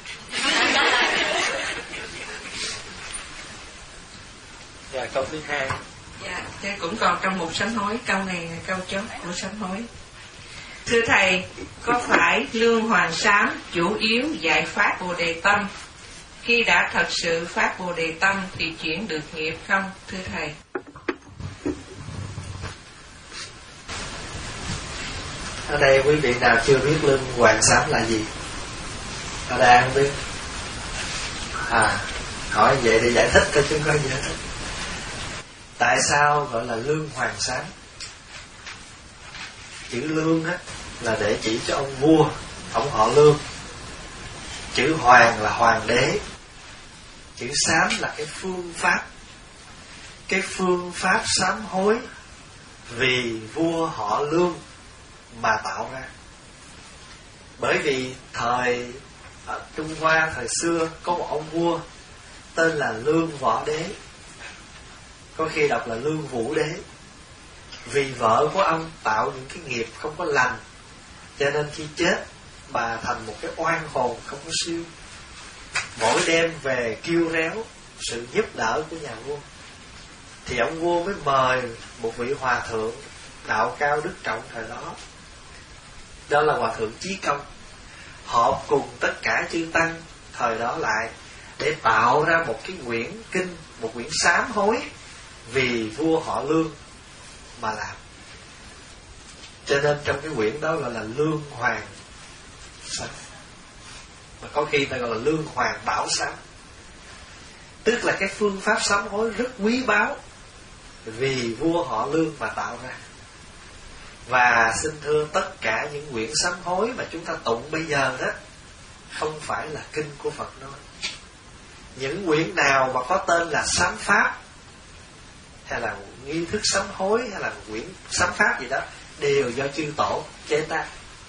Speaker 1: Rồi câu thứ hai.
Speaker 2: Dạ, thế cũng còn trong một sám hối. Câu này là câu chốt của sám hối. Thưa Thầy, có phải Lương Hoàng Sám chủ yếu dạy phát Bồ Đề Tâm? Khi đã thật sự phát Bồ Đề Tâm thì chuyển được nghiệp không, thưa Thầy?
Speaker 1: Ở đây quý vị nào chưa biết Lương Hoàng Sám là gì? Ở đây không biết. À, hỏi vậy để giải thích thôi chứ không có giải thích. Tại sao gọi là Lương Hoàng Sám? Chữ Lương á là để chỉ cho ông vua, ông họ Lương. Chữ Hoàng là hoàng đế. Chữ Sám là cái phương pháp, cái phương pháp sám hối vì vua họ Lương mà tạo ra. Bởi vì thời Ở Trung Hoa thời xưa có một ông vua tên là Lương Võ Đế, có khi đọc là Lương Vũ Đế. Vì vợ của ông tạo những cái nghiệp không có lành, cho nên khi chết bà thành một cái oan hồn không có siêu. Mỗi đêm về kêu réo sự giúp đỡ của nhà vua, thì ông vua mới mời một vị hòa thượng đạo cao đức trọng thời đó, đó là hòa thượng Chí Công, họp cùng tất cả chư tăng thời đó lại để tạo ra một cái quyển kinh, một quyển sám hối vì vua họ Lương mà làm. Cho nên trong cái quyển đó gọi là Lương Hoàng Sám, mà có khi ta gọi là Lương Hoàng Bảo Sám. Tức là cái phương pháp sám hối rất quý báu vì vua họ Lương mà tạo ra. Và xin thưa, tất cả những quyển sám hối mà chúng ta tụng bây giờ đó không phải là kinh của Phật nói. Những quyển nào mà có tên là sám pháp, hay là nghi thức sám hối, hay là quyển sám pháp gì đó, đều do chư tổ chế tác.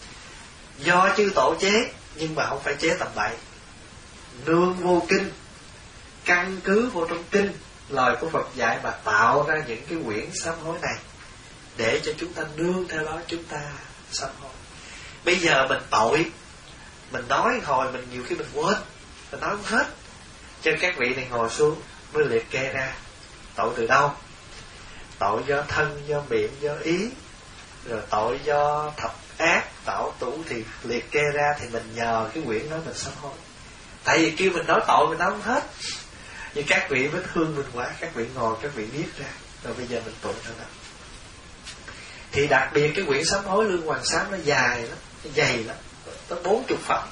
Speaker 1: Do chư tổ chế, nhưng mà không phải chế tầm bậy. Nương vô kinh, căn cứ vô trong kinh lời của Phật dạy mà tạo ra những cái quyển sám hối này, để cho chúng ta nương theo đó chúng ta sám hối. Bây giờ mình tội, mình nói hồi mình nhiều khi mình quên, mình nói không hết. Cho các vị này ngồi xuống mới liệt kê ra tội từ đâu. Tội do thân, do miệng, do ý, rồi tội do thập ác tạo tủ, thì liệt kê ra thì mình nhờ cái quyển đó mình sám hối. Tại vì kêu mình nói tội mình nói không hết. Nhưng các vị mới thương mình quá, các vị ngồi các vị viết ra, rồi bây giờ mình tụng theo đó. Thì đặc biệt cái quyển sám hối Lương Hoàng Sám nó dài lắm, nó dày lắm, tới bốn chục phẩm,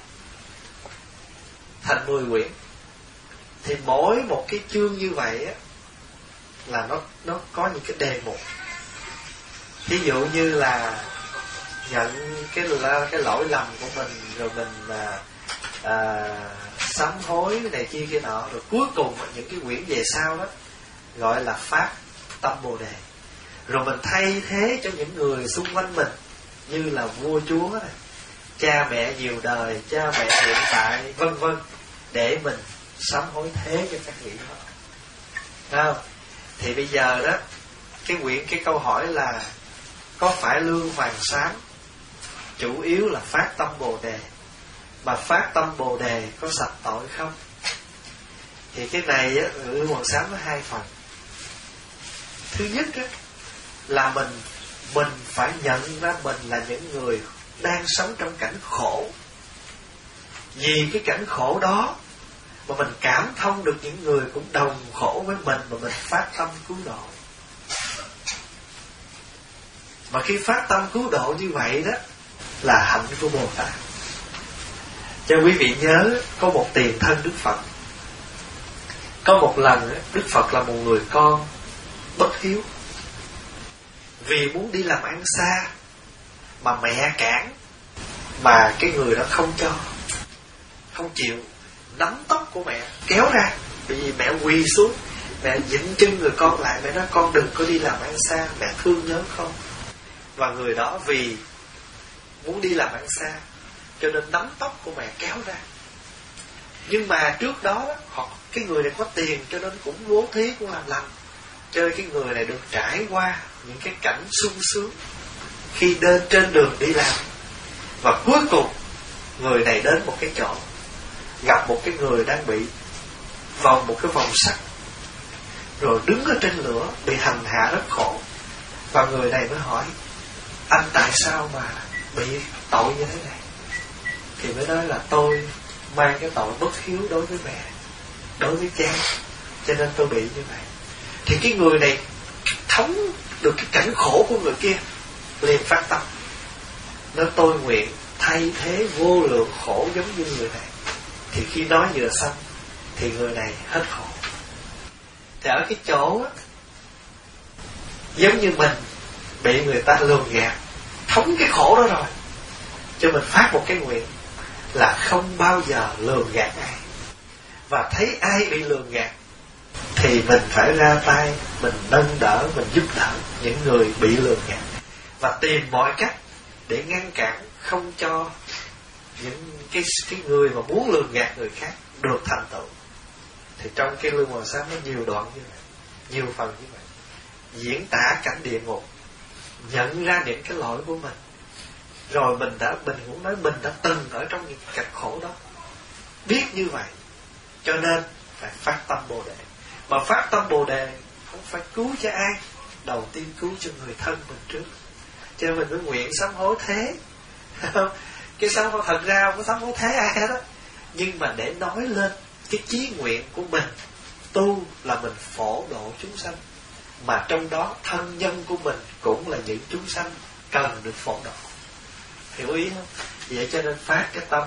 Speaker 1: thành mười quyển. Thì mỗi một cái chương như vậy á, là nó nó có những cái đề mục. Ví dụ như là nhận cái cái lỗi lầm của mình, rồi mình à, à, sám hối này kia kia nọ, rồi cuối cùng những cái quyển về sau đó gọi là Pháp Tâm Bồ Đề. Rồi mình thay thế cho những người xung quanh mình, như là vua chúa này, cha mẹ nhiều đời, cha mẹ hiện tại, vân vân, để mình sám hối thế cho các vị đó. Không? Thì bây giờ đó, cái quyển cái câu hỏi là có phải Lương Hoàng Sám chủ yếu là phát tâm Bồ Đề, mà phát tâm Bồ Đề có sạch tội không? Thì cái này á, Lương Hoàng Sám có hai phần. Thứ nhất á, là mình mình phải nhận ra mình là những người đang sống trong cảnh khổ. Vì cái cảnh khổ đó mà mình cảm thông được những người cũng đồng khổ với mình, mà mình phát tâm cứu độ. Mà khi phát tâm cứu độ như vậy đó là hạnh của Bồ Tát. Cho quý vị nhớ, có một tiền thân Đức Phật. Có một lần Đức Phật là một người con bất hiếu, vì muốn đi làm ăn xa mà mẹ cản, mà cái người đó không cho, không chịu, nắm tóc của mẹ kéo ra. Bởi vì mẹ quỳ xuống, mẹ dịnh chân người con lại, mẹ nói con đừng có đi làm ăn xa, mẹ thương nhớ con. Và người đó vì muốn đi làm ăn xa cho nên nắm tóc của mẹ kéo ra. Nhưng mà trước đó họ, cái người này có tiền cho nên cũng bố thí, cũng làm lành, cho nên cái người này được trải qua những cái cảnh sung sướng khi đến trên đường đi làm. Và cuối cùng người này đến một cái chỗ, gặp một cái người đang bị vòng một cái vòng sắt, rồi đứng ở trên lửa, bị hành hạ rất khổ. Và người này mới hỏi: anh tại sao mà bị tội như thế này? Thì mới nói là tôi mang cái tội bất hiếu đối với mẹ, đối với cha, cho nên tôi bị như vậy. Thì cái người này thấm được cái cảnh khổ của người kia, liền phát tâm, nói tôi nguyện thay thế vô lượng khổ giống như người này. Thì khi nói vừa xong thì người này hết khổ. Thì ở cái chỗ á, giống như mình bị người ta lường gạt, thống cái khổ đó rồi, cho mình phát một cái nguyện là không bao giờ lường gạt ai. Và thấy ai bị lường gạt thì mình phải ra tay, mình nâng đỡ, mình giúp đỡ những người bị lường gạt, và tìm mọi cách để ngăn cản, không cho những cái cái người mà muốn lường gạt người khác được thành tựu. Thì trong cái luân hồi sáng nó nhiều đoạn như vậy, nhiều phần như vậy, diễn tả cảnh địa ngục, nhận ra những cái lỗi của mình. Rồi mình đã, mình cũng nói mình đã từng ở trong những cảnh khổ đó, biết như vậy, cho nên phải phát tâm Bồ Đề. Mà phát tâm Bồ Đề không phải cứu cho ai, đầu tiên cứu cho người thân mình trước. Cho nên mình mới nguyện sám hối thế. Cái sám hối thật ra không có sám hối thế ai hết á, nhưng mà để nói lên cái chí nguyện của mình tu là mình phổ độ chúng sanh, mà trong đó thân nhân của mình cũng là những chúng sanh cần được phổ độ. Hiểu ý không? Vậy cho nên phát cái tâm,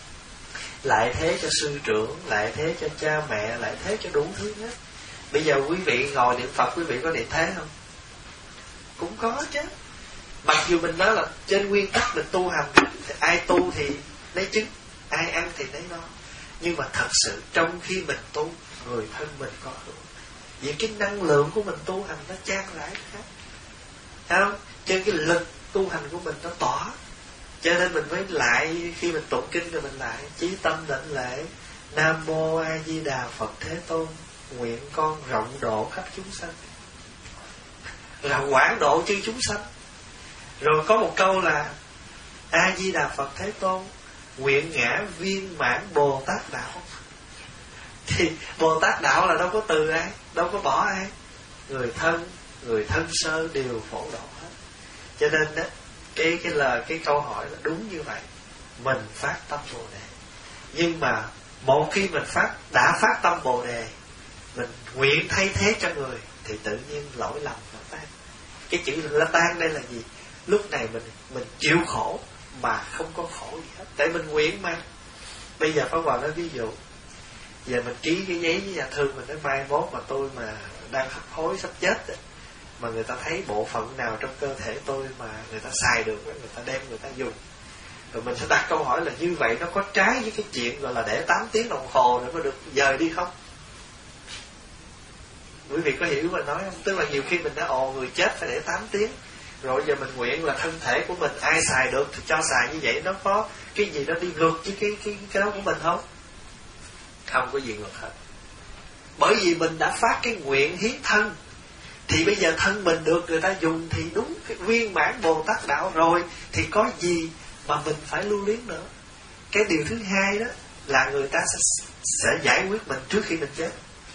Speaker 1: lại thế cho sư trưởng, lại thế cho cha mẹ, lại thế cho đủ thứ hết. Bây giờ quý vị ngồi niệm Phật, quý vị có niệm thế không? Cũng có chứ. Mặc dù mình nói là trên nguyên tắc mình tu hành thì ai tu thì lấy trứng, ai ăn thì lấy no, nhưng mà thật sự trong khi mình tu, người thân mình có hưởng. Vì cái năng lượng của mình tu hành nó chan rãi khác, thấy không? Trên cái lực tu hành của mình nó tỏa. Cho nên mình mới lại, khi mình tụng kinh rồi mình lại chí tâm đảnh lễ Nam Mô A Di Đà Phật Thế Tôn, nguyện con rộng độ khắp chúng sanh, là quảng độ chư chúng sanh. Rồi có một câu là A Di Đà Phật Thế Tôn, nguyện ngã viên mãn Bồ Tát đạo. Thì Bồ Tát đạo là đâu có từ ai, đâu có bỏ ai, người thân, người thân sơ đều phổ độ hết. Cho nên đó, cái cái lời cái câu hỏi là đúng như vậy. Mình phát tâm Bồ Đề, nhưng mà một khi mình phát đã phát tâm Bồ Đề, mình nguyện thay thế cho người, thì tự nhiên lỗi lầm nó tan. Cái chữ là tan đây là gì? Lúc này mình mình chịu khổ mà không có khổ gì hết, tại mình nguyện mà. Bây giờ Pháp Hòa nói ví dụ, giờ mình ký cái giấy với nhà thương, mình nói mai mốt mà tôi mà đang hấp hối sắp chết rồi, mà người ta thấy bộ phận nào trong cơ thể tôi mà người ta xài được, người ta đem người ta dùng, rồi mình sẽ đặt câu hỏi là như vậy nó có trái với cái chuyện gọi là để tám tiếng đồng hồ rồi mới được dời đi không? Quý vị có hiểu mà nói không? Tức là nhiều khi mình đã ồ người chết phải để tám tiếng, rồi giờ mình nguyện là thân thể của mình ai xài được thì cho xài như vậy, nó có cái gì nó đi ngược với cái cái cái đó của mình không? Không có gì ngược hết. Bởi vì mình đã phát cái nguyện hiến thân, thì bây giờ thân mình được người ta dùng thì đúng cái viên mãn Bồ Tát đạo rồi, thì có gì mà mình phải lưu luyến nữa. Cái điều thứ hai đó là người ta sẽ, sẽ giải quyết mình trước khi mình chết.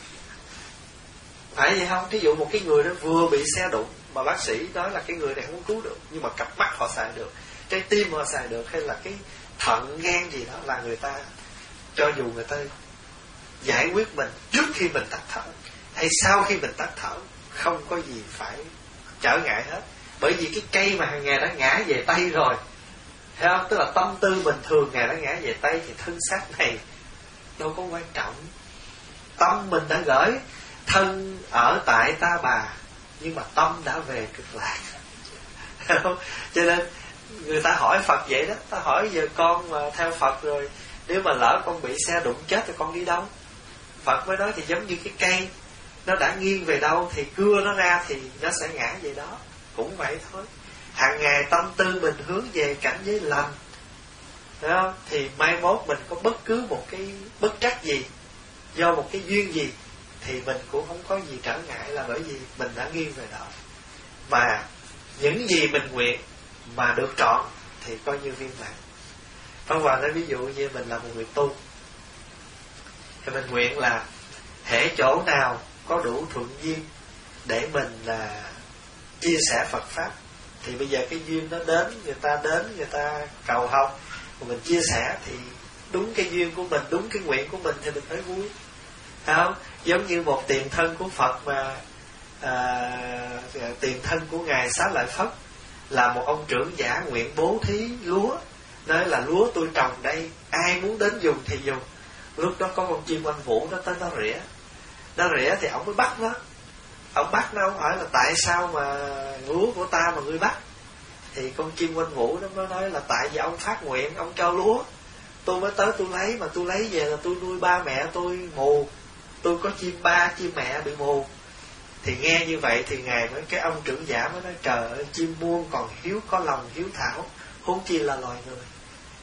Speaker 1: Phải vậy không? Ví dụ một cái người đó vừa bị xe đụng mà bác sĩ nói là cái người này không cứu được, nhưng mà cặp mắt họ xài được, trái tim họ xài được, hay là cái thận gan gì đó, là người ta cho dù người ta giải quyết mình trước khi mình tắt thở hay sau khi mình tắt thở, không có gì phải trở ngại hết. Bởi vì cái cây mà hàng ngày đã ngã về tay rồi, thấy không? Tức là tâm tư bình thường ngày đã ngã về tay, thì thân xác này đâu có quan trọng. Tâm mình đã gửi thân ở tại Ta Bà, nhưng mà tâm đã về cực lạc. Cho nên người ta hỏi Phật vậy đó, ta hỏi giờ con mà theo Phật rồi, nếu mà lỡ con bị xe đụng chết thì con đi đâu? Phật mới nói thì giống như cái cây, nó đã nghiêng về đâu thì cưa nó ra thì nó sẽ ngã về đó. Cũng vậy thôi. Hàng ngày tâm tư mình hướng về cảnh giới lành, thấy không? Thì mai mốt mình có bất cứ một cái bất trắc gì, do một cái duyên gì, thì mình cũng không có gì trở ngại, là bởi vì mình đã nghiêng về đó. Mà những gì mình nguyện mà được trọn thì coi như viên mãn. Pháp Hòa nói ví dụ như mình là một người tu, thì mình nguyện là hễ chỗ nào có đủ thuận duyên để mình là chia sẻ Phật Pháp, thì bây giờ cái duyên nó đến, người ta đến, người ta cầu học, mình chia sẻ thì đúng cái duyên của mình, đúng cái nguyện của mình thì mình phải vui. Thấy không? Giống như một tiền thân của Phật mà à, tiền thân của Ngài Xá Lợi Phất là một ông trưởng giả nguyện bố thí lúa, nói là lúa tôi trồng đây, ai muốn đến dùng thì dùng. Lúc đó có con chim oanh vũ nó tới nó rỉa, nó rỉa thì ông mới bắt nó. Ông bắt nó, ông hỏi là tại sao mà lúa của ta mà ngươi bắt? Thì con chim oanh vũ nó mới nói là tại vì ông phát nguyện, ông cho lúa, tôi mới tới tôi lấy, mà tôi lấy về là tôi nuôi ba mẹ tôi mù, tôi có chim ba, chim mẹ bị mù. Thì nghe như vậy thì Ngài mới, cái ông trưởng giả mới nói trời ơi, chim muôn còn hiếu có lòng hiếu thảo, huống chi là loài người.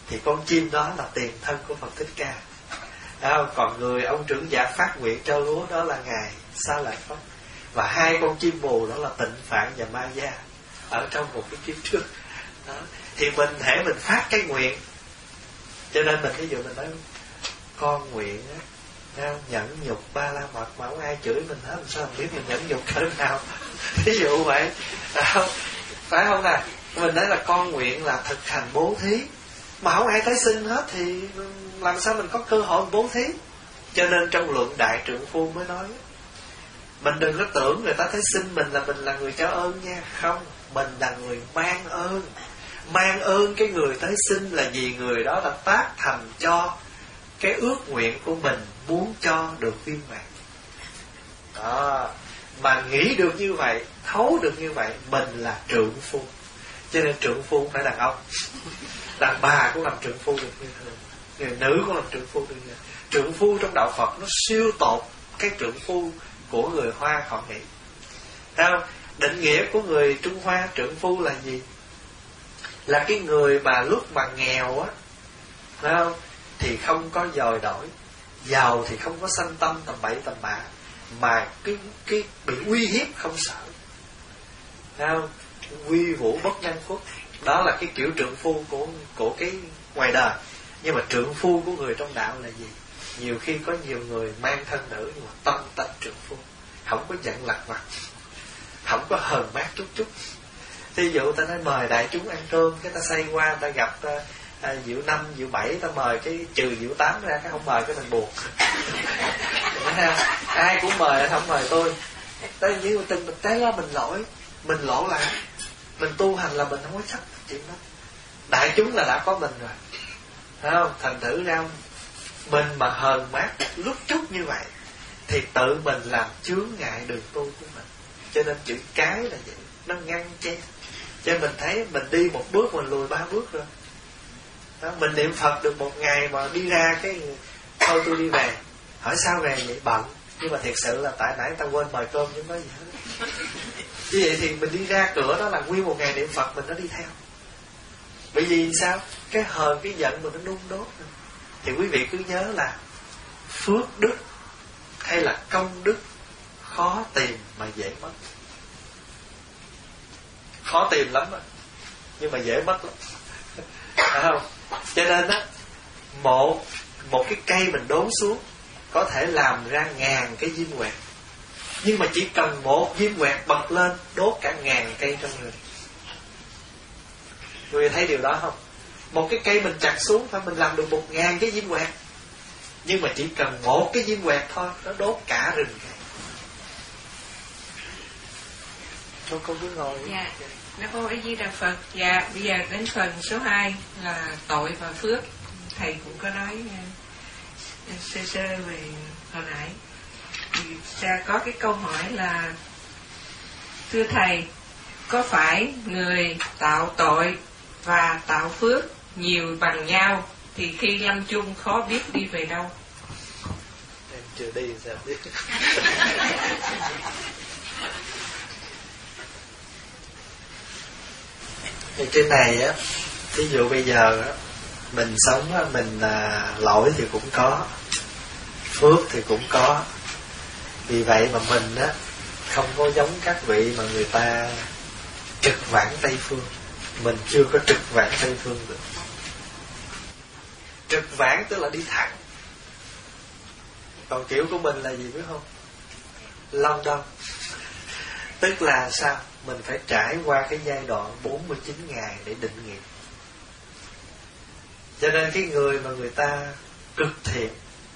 Speaker 1: thì con chim đó là tiền thân của Phật Thích Ca. À, còn người ông trưởng giả phát nguyện cho lúa đó là ngài Xá Lợi Phất. Và hai con chim mù đó là Tịnh Phạn và Ma Gia ở trong một cái kiếp trước đó. Thì mình hễ mình phát cái nguyện, cho nên mình ví dụ mình nói con nguyện á, nhẫn nhục ba la mật, mà không ai chửi mình hết, sao mình biết mình nhẫn nhục cỡ nào. Ví dụ vậy, phải không nào? Mình nói là con nguyện là thực hành bố thí, mà không ai tới xin hết thì làm sao mình có cơ hội bố thí. Cho nên trong luận Đại Trượng Phu mới nói, mình đừng có tưởng người ta thấy xin mình là mình là người cho ơn nha. Không, mình là người mang ơn. Mang ơn cái người tới xin là vì người đó đã tác thành cho cái ước nguyện của mình muốn cho được viên mãn. Đó, mà nghĩ được như vậy, thấu được như vậy, mình là trượng phu. Cho nên trượng phu không phải đàn ông, đàn bà cũng làm trượng phu được như thế, người nữ cũng làm trượng phu được như thế. Trượng phu trong đạo Phật nó siêu tột cái trượng phu của người Hoa họ nghĩ. Thấy không? Định nghĩa của người Trung Hoa trượng phu là gì? Là cái người mà lúc mà nghèo á, thấy không? Thì không có dòi đổi, giàu thì không có sanh tâm tầm bậy tầm bạ, mà cái cái bị uy hiếp không sợ. Thấy không? Quy vũ bất nhân phúc. Đó là cái kiểu trượng phu của của cái ngoài đời. Nhưng mà trượng phu của người trong đạo là gì? Nhiều khi có nhiều người mang thân nữ nhưng mà tâm tánh trượng phu, không có giận lặt vặt, không có hờn mát chút chút. Thí dụ ta nói mời đại chúng ăn cơm, cái ta say qua ta gặp à, diệu năm diệu bảy, ta mời cái trừ diệu tám ra, cái không mời cái mình buồn. Ai cũng mời, không mời tôi. Tới như từng mình té đó mình lỗi, mình lỗ lại, mình tu hành là mình không có chấp chuyện đó. Đại chúng là đã có mình rồi, thấy không? Thành thử ra mình mà hờn mát lúc chút như vậy thì tự mình làm chướng ngại đường tu của mình. Cho nên chữ cái là vậy, nó ngăn che. Cho nên mình thấy mình đi một bước mình lùi ba bước rồi đó. Mình niệm Phật được một ngày mà đi ra cái thôi tôi đi về. Hỏi sao về vậy? Bận. Nhưng mà thiệt sự là tại nãy ta quên mời cơm chứ không có gì hết. Như vậy thì mình đi ra cửa đó là nguyên một ngày niệm Phật mình nó đi theo. Bởi vì sao? Cái hờn, cái giận mình nó nung đốt. Thì quý vị cứ nhớ là phước đức hay là công đức khó tìm mà dễ mất. Khó tìm lắm đó, nhưng mà dễ mất lắm. Phải không? Cho nên á, một một cái cây mình đốn xuống có thể làm ra ngàn cái diêm quẹt, nhưng mà chỉ cần một diêm quẹt bật lên đốt cả ngàn cây trong người. Quý vị thấy điều đó không? Một cái cây mình chặt xuống phải mình làm được một ngàn cái diêm quẹt, nhưng mà chỉ cần một cái diêm quẹt thôi nó đốt cả rừng cây. Thôi con cứ ngồi.
Speaker 2: Dạ, Nam Mô A Di Đà Phật. Dạ, bây giờ đến phần số hai là tội và phước. Thầy cũng có nói uh, sơ sơ về hồi nãy. Thì ra có cái câu hỏi là: thưa thầy, có phải người tạo tội và tạo phước nhiều bằng nhau thì khi lâm chung khó biết đi về đâu?
Speaker 1: Em chưa đi sao biết. Thì trên này á, ví dụ bây giờ á, mình sống á, mình à, lỗi thì cũng có, phước thì cũng có. Vì vậy mà mình á không có giống các vị mà người ta trực vãng Tây Phương. Mình chưa có trực vãng Tây Phương được. Trực vãng tức là đi thẳng. Còn kiểu của mình là gì biết không? Long đong. Tức là sao? Mình phải trải qua cái giai đoạn bốn mươi chín ngày để định nghiệp. Cho nên cái người mà người ta cực thiện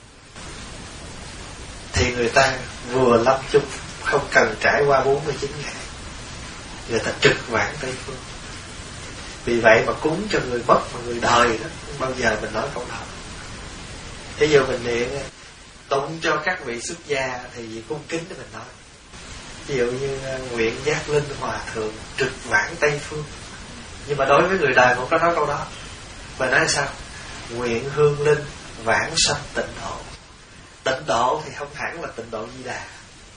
Speaker 1: thì người ta vừa lâm chung không cần trải qua bốn mươi chín ngày, người ta trực vãng Tây Phương. Vì vậy mà cúng cho người mất mà người đời đó, không bao giờ mình nói câu đó. Ví dụ mình niệm tụng cho các vị xuất gia thì vì cung kính để mình nói. Ví dụ như nguyện giác linh hòa thượng trực vãng Tây Phương. Nhưng mà đối với người đời không có nói câu đó. Mà nói sao? Nguyện hương linh vãng sanh tịnh độ. Tịnh độ thì không hẳn là tịnh độ Di Đà.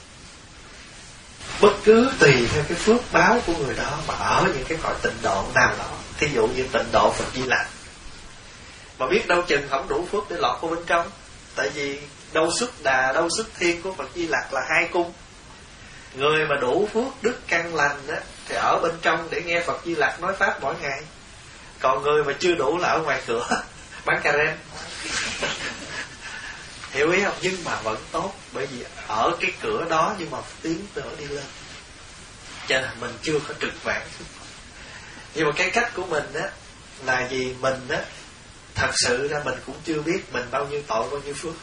Speaker 1: Bất cứ tùy theo cái phước báo của người đó mà ở những cái cõi tịnh độ nào đó. Thí dụ như tịnh độ Phật Di Lặc, Mà biết đâu chừng không đủ phước để lọt vào bên trong. Tại vì đâu xuất đà, đâu xuất thiên của Phật Di Lặc là hai cung. Người mà đủ phước đức căn lành đó, thì ở bên trong để nghe Phật Di Lặc nói pháp mỗi ngày. Còn người mà chưa đủ là ở ngoài cửa bán cà rem. Hiểu ý không? Nhưng mà vẫn tốt. Bởi vì ở cái cửa đó nhưng mà tiến nữa đi lên. Cho nên mình chưa có trực vãng. Nhưng mà cái cách của mình á là vì mình á thật sự ra mình cũng chưa biết mình bao nhiêu tội bao nhiêu phước.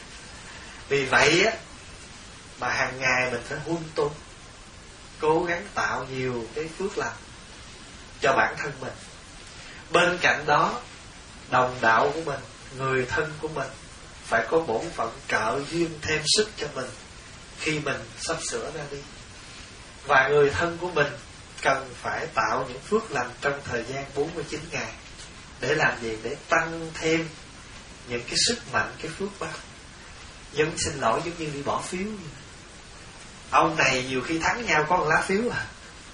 Speaker 1: Vì vậy á mà hàng ngày mình phải huân tu, cố gắng tạo nhiều cái phước lành cho bản thân mình. Bên cạnh đó, đồng đạo của mình, người thân của mình phải có bổn phận trợ duyên thêm sức cho mình khi mình sắp sửa ra đi. Và người thân của mình cần phải tạo những phước lành trong thời gian bốn mươi chín ngày. Để làm gì? Để tăng thêm những cái sức mạnh, cái phước báo. Giống xin lỗi giống như đi bỏ phiếu. Ông này nhiều khi thắng nhau có một lá phiếu à.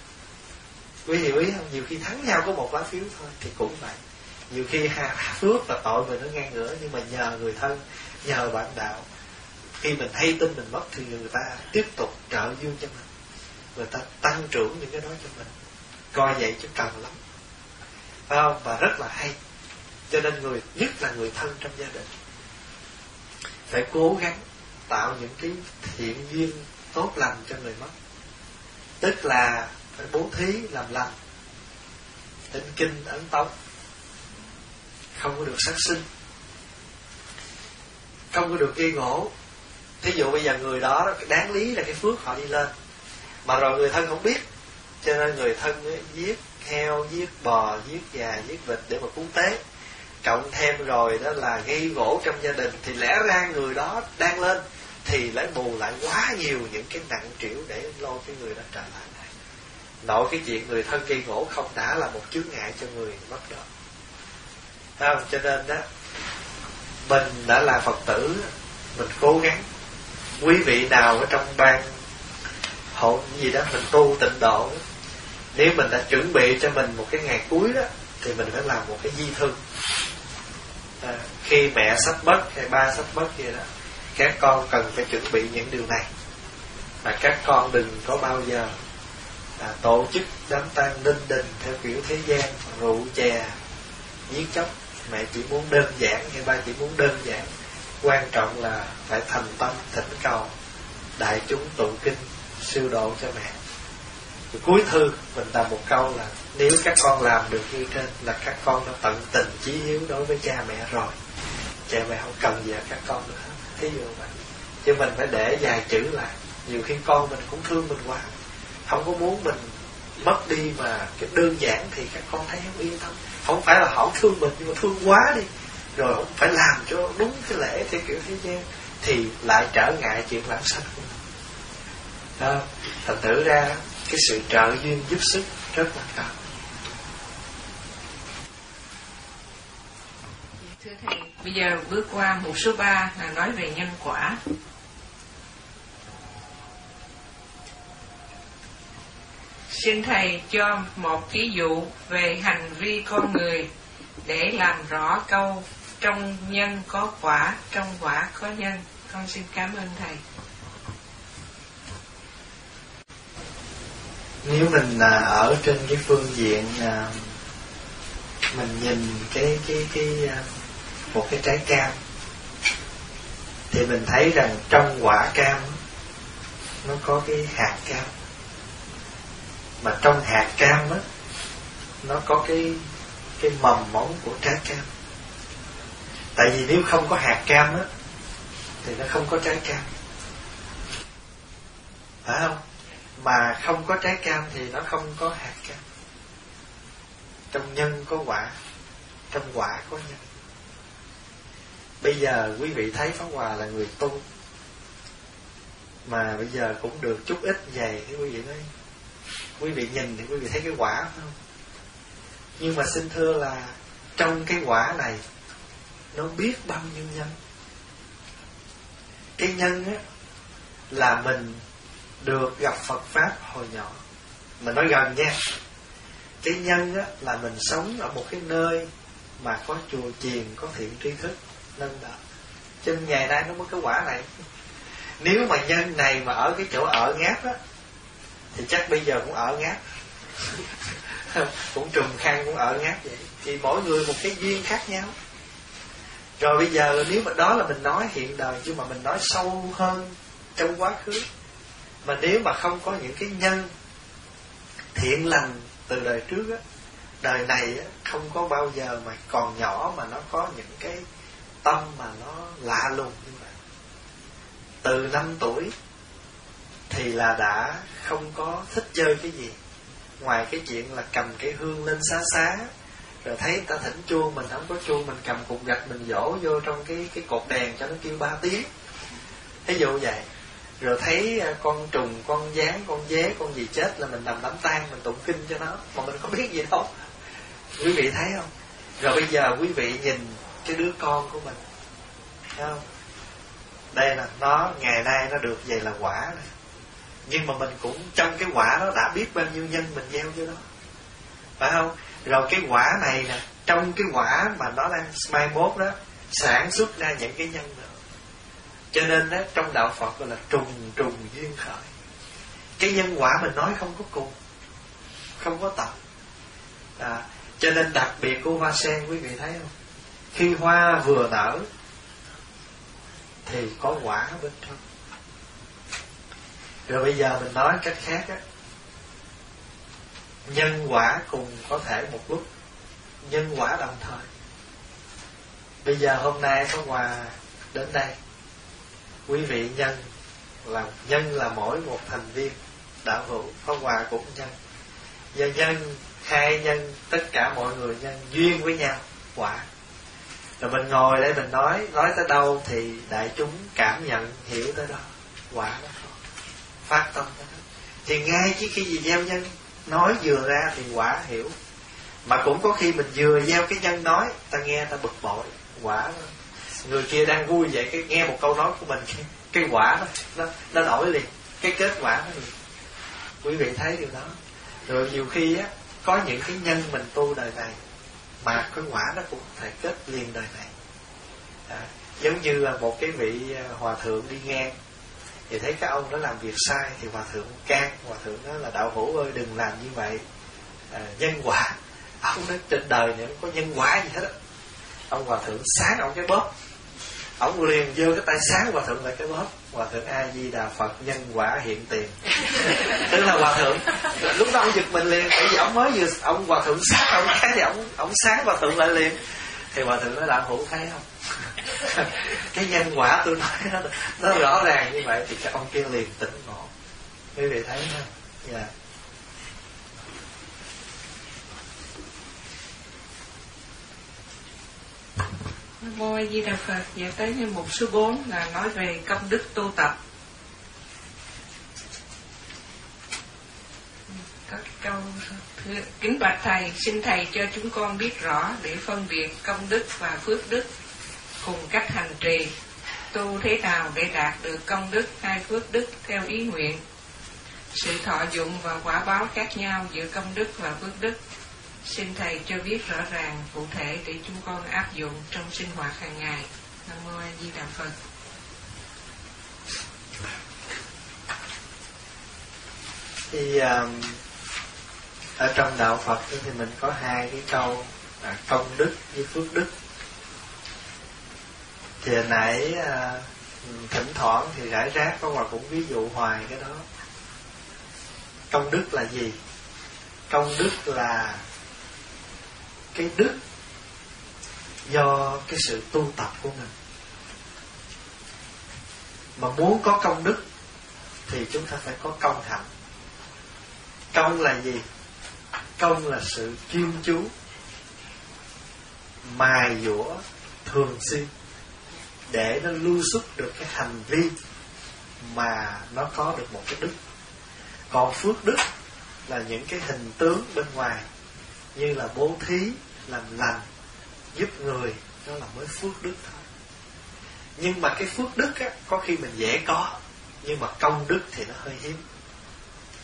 Speaker 1: Quý hiểu ý không? Nhiều khi thắng nhau có một lá phiếu thôi. Thì cũng vậy. Nhiều khi ha, phước là tội mình nó ngang ngửa. Nhưng mà nhờ người thân, nhờ bạn đạo, khi mình hay tin mình mất thì người ta tiếp tục trợ duyên cho mình. Người ta tăng trưởng những cái đó cho mình. Coi vậy chứ cần lắm. Phải không? Và rất là hay. Cho nên người, nhất là người thân trong gia đình, phải cố gắng tạo những cái thiện duyên tốt lành cho người mất. Tức là phải bố thí làm lành, in kinh ấn tống, không có được sát sinh, không có được gây gỗ. Thí dụ bây giờ người đó đáng lý là cái phước họ đi lên, mà rồi người thân không biết, cho nên người thân ấy, giết heo, giết bò, giết gà, giết vịt để mà cúng tế. Cộng thêm rồi đó là gây gỗ trong gia đình, thì lẽ ra người đó đang lên thì lại bù lại quá nhiều những cái nặng trĩu để lôi cái người đó trở lại này. Nội cái chuyện người thân gây gỗ không đã là một chướng ngại cho người mất đó. Không? Cho nên đó, mình đã là Phật tử, mình cố gắng. Quý vị nào ở trong ban hộ gì đó mình tu tịnh độ, nếu mình đã chuẩn bị cho mình một cái ngày cuối đó, thì mình phải làm một cái di thư. À, khi mẹ sắp mất hay ba sắp mất kia đó, các con cần phải chuẩn bị những điều này. Và các con đừng có bao giờ à, tổ chức đám tang linh đình theo kiểu thế gian, rượu chè, giết chóc. Mẹ chỉ muốn đơn giản hay ba chỉ muốn đơn giản. Quan trọng là phải thành tâm thỉnh cầu đại chúng tụng kinh siêu độ cho mẹ. Rồi cuối thư mình làm một câu là nếu các con làm được như trên là các con đã tận tình chí hiếu đối với cha mẹ rồi, cha mẹ không cần gì ở các con nữa. Thí dụ vậy. Chứ mình phải để vài chữ lại. Nhiều khi con mình cũng thương mình quá, không có muốn mình mất đi, mà cái đơn giản thì các con thấy không yên tâm. Không phải là họ thương mình, nhưng mà thương quá đi, rồi không phải làm cho đúng cái lễ theo kiểu thế gian, thì lại trở ngại chuyện lãng sanh của mình. À, thành thử ra cái sự trợ duyên giúp sức rất là cao.
Speaker 2: Thưa Thầy, bây giờ bước qua mục số ba là nói về nhân quả. Xin Thầy cho một ví dụ về hành vi con người để làm rõ câu trong nhân có quả, trong quả có nhân. Con xin cảm ơn Thầy.
Speaker 1: Nếu mình à, ở trên cái phương diện à, mình nhìn cái cái cái à, một cái trái cam, thì mình thấy rằng trong quả cam nó có cái hạt cam, mà trong hạt cam á nó có cái cái mầm móng của trái cam. Tại vì nếu không có hạt cam á thì nó không có trái cam, phải không? Mà không có trái cam thì nó không có hạt cam. Trong nhân có quả, trong quả có nhân. Bây giờ quý vị thấy Pháp Hòa là người tu, mà bây giờ cũng được chút ít vậy, thì quý vị nói, quý vị nhìn thì quý vị thấy cái quả phải không? Nhưng mà xin thưa là trong cái quả này nó biết bao nhiêu nhân. Cái nhân á là mình được gặp Phật Pháp hồi nhỏ. Mình nói gần nha. Cái nhân á là mình sống ở một cái nơi mà có chùa chiền, có thiện tri thức nâng đỡ. Cho nên ngày nay nó mới có quả này. Nếu mà nhân này mà ở cái chỗ ở ngáp á, thì chắc bây giờ cũng ở ngáp. Cũng trùm khăn cũng ở ngáp vậy. Thì mỗi người một cái duyên khác nhau. Rồi bây giờ nếu mà đó là mình nói hiện đời, chứ mà mình nói sâu hơn trong quá khứ. Mà nếu mà không có những cái nhân thiện lành từ đời trước á, đời này á, không có bao giờ mà còn nhỏ mà nó có những cái tâm mà nó lạ lùng như vậy. Từ năm tuổi thì là đã không có thích chơi cái gì, ngoài cái chuyện là cầm cái hương lên xá xá, rồi thấy người ta thỉnh chuông, mình không có chuông, mình cầm cục gạch mình vỗ vô trong cái cái cột đèn cho nó kêu ba tiếng, ví dụ vậy. Rồi thấy con trùng, con gián, con dế, con gì chết là mình nằm đám tang, mình tụng kinh cho nó, mà mình không biết gì đâu. Quý vị thấy không? Rồi bây giờ quý vị nhìn cái đứa con của mình, thấy không? Đây là nó ngày nay nó được vậy là quả này. Nhưng mà mình cũng trong cái quả đó đã biết bao nhiêu nhân mình gieo vô đó, phải không? Rồi cái quả này nè, trong cái quả mà nó đang mai mốt đó sản xuất ra những cái nhân nữa. Cho nên đó, trong đạo Phật gọi là trùng trùng duyên khởi. Cái nhân quả mình nói không có cùng, không có tận. À, cho nên đặc biệt của hoa sen quý vị thấy không? Khi hoa vừa nở thì có quả bên trong. Rồi bây giờ mình nói cách khác á, nhân quả cùng có thể một lúc, nhân quả đồng thời. Bây giờ hôm nay có Hòa đến đây, quý vị nhân là nhân là mỗi một thành viên đạo hữu, có Hòa cũng nhân. Giờ nhân hai nhân, tất cả mọi người nhân duyên với nhau quả. Rồi mình ngồi đây mình nói, nói tới đâu thì đại chúng cảm nhận hiểu tới đó, quả đó phát tâm đó. Thì ngay trước khi gì gieo nhân nói vừa ra thì quả hiểu. Mà cũng có khi mình vừa gieo cái nhân nói, ta nghe ta bực bội, quả đó. Người kia đang vui vậy, cái nghe một câu nói của mình, cái, cái quả đó nó, nó đổi liền, cái kết quả nó liền. Quý vị thấy điều đó. Rồi nhiều khi á, có những cái nhân mình tu đời này mà cái quả nó cũng có thể kết liền đời này. À, giống như là một cái vị hòa thượng đi ngang, thì thấy các ông đó làm việc sai thì hòa thượng can, hòa thượng nói là đạo hữu ơi đừng làm như vậy, à, nhân quả. Ông nói trên đời này không có nhân quả gì hết á. Ông hòa thượng sáng ông cái bóp, ông liền giơ cái tay sáng hòa thượng lại cái bóp. Hòa thượng A Di Đà Phật, nhân quả hiện tiền. Tức là hòa thượng lúc đó ông giật mình liền, tại vì ông mới vừa ông hòa thượng sáng ông cái thì ông ông sáng hòa thượng lại liền. Thì hòa thượng nói đạo hữu thấy không? Cái nhân quả tôi nói nó, nó rõ ràng như vậy thì các ông kia liền tỉnh ngộ. Quý vị thấy không? Dạ. Yeah.
Speaker 2: Nam Mô A Di Đà Phật. Dạ tới như mục số bốn là nói về công đức tu tập. Có câu kính bạch thầy, xin thầy cho chúng con biết rõ để phân biệt công đức và phước đức cùng cách hành trì, tu thế nào để đạt được công đức hay phước đức theo ý nguyện, sự thọ dụng và quả báo khác nhau giữa công đức và phước đức. Xin thầy cho biết rõ ràng cụ thể để chúng con áp dụng trong sinh hoạt hàng ngày. Nam Mô A Di Đà Phật.
Speaker 1: Thì um, ở trong đạo Phật thì mình có hai cái câu là công đức với phước đức. Thì hồi nãy à, thỉnh thoảng thì rải rác có mà cũng ví dụ hoài cái đó. Công đức là gì? Công đức là cái đức do cái sự tu tập của mình. Mà muốn có công đức thì chúng ta phải có công hạnh. Công là gì? Công là sự chuyên chú, mài dũa thường xuyên để nó lưu xuất được cái hành vi mà nó có được một cái đức. Còn phước đức là những cái hình tướng bên ngoài, như là bố thí, làm lành, giúp người, đó là mới phước đức thôi. Nhưng mà cái phước đức á, có khi mình dễ có, nhưng mà công đức thì nó hơi hiếm.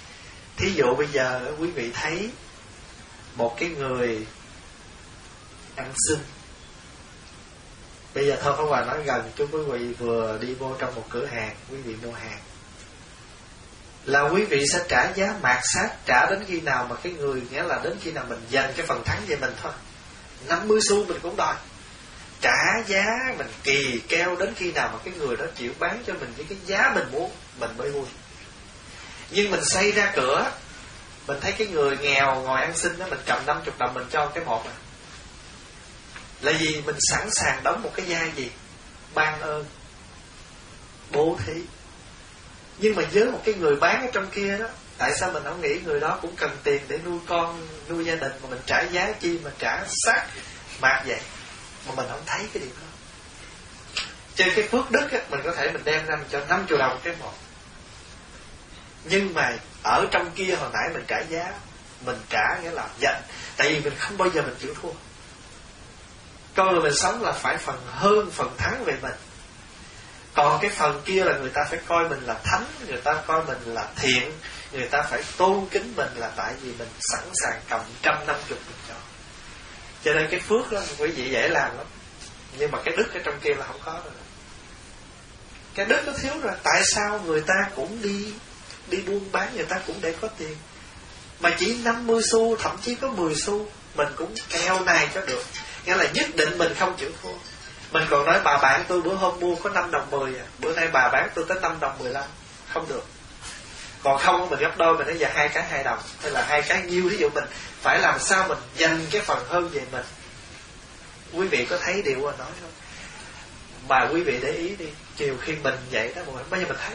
Speaker 1: Thí dụ bây giờ quý vị thấy một cái người ăn xin. Bây giờ thôi Pháp Hòa nói gần cho quý vị vừa đi vô trong một cửa hàng, quý vị mua hàng, là quý vị sẽ trả giá mạt sát, trả đến khi nào mà cái người, nghĩa là đến khi nào mình giành cái phần thắng về mình thôi. Năm mươi xu mình cũng đòi, trả giá mình kỳ keo đến khi nào mà cái người đó chịu bán cho mình với cái giá mình muốn, mình mới vui. Nhưng mình xây ra cửa, mình thấy cái người nghèo ngồi ăn xin đó, mình cầm năm mươi đồng mình cho cái một à. Là gì? Mình sẵn sàng đóng một cái vai gì? Ban ơn, bố thí. Nhưng mà với một cái người bán ở trong kia đó, tại sao mình không nghĩ người đó cũng cần tiền để nuôi con, nuôi gia đình, mà mình trả giá chi mà trả sát mạt vậy, mà mình không thấy cái điều đó. Trên cái phước đức á, mình có thể mình đem ra mình cho năm mươi đồng cái một. Nhưng mà ở trong kia hồi nãy mình trả giá, mình trả nghĩa là giận. Tại vì mình không bao giờ mình chịu thua. Con người mình sống là phải phần hơn, phần thắng về mình. Còn cái phần kia là người ta phải coi mình là thánh, người ta coi mình là thiện, người ta phải tôn kính mình là tại vì mình sẵn sàng cầm trăm năm chục mình cho. Cho nên cái phước đó quý vị dễ làm lắm. Nhưng mà cái đức ở trong kia là không có rồi. Cái đức nó thiếu rồi. Tại sao người ta cũng đi đi buôn bán, người ta cũng để có tiền, mà chỉ năm mươi xu, thậm chí có mười xu mình cũng keo này cho được. Nghĩa là nhất định mình không chịu thua. Mình còn nói bà bạn tôi bữa hôm mua có năm đồng mười à, bữa nay bà bán tôi tới năm đồng mười lăm. Không được. Còn không mình gấp đôi, mình nói giờ hai cái hai đồng, hay là hai cái nhiêu. Ví dụ mình phải làm sao mình dành cái phần hơn về mình. Quý vị có thấy điều anh nói không? Mà quý vị để ý đi, chiều khi mình vậy đó, mình bao giờ mình thấy.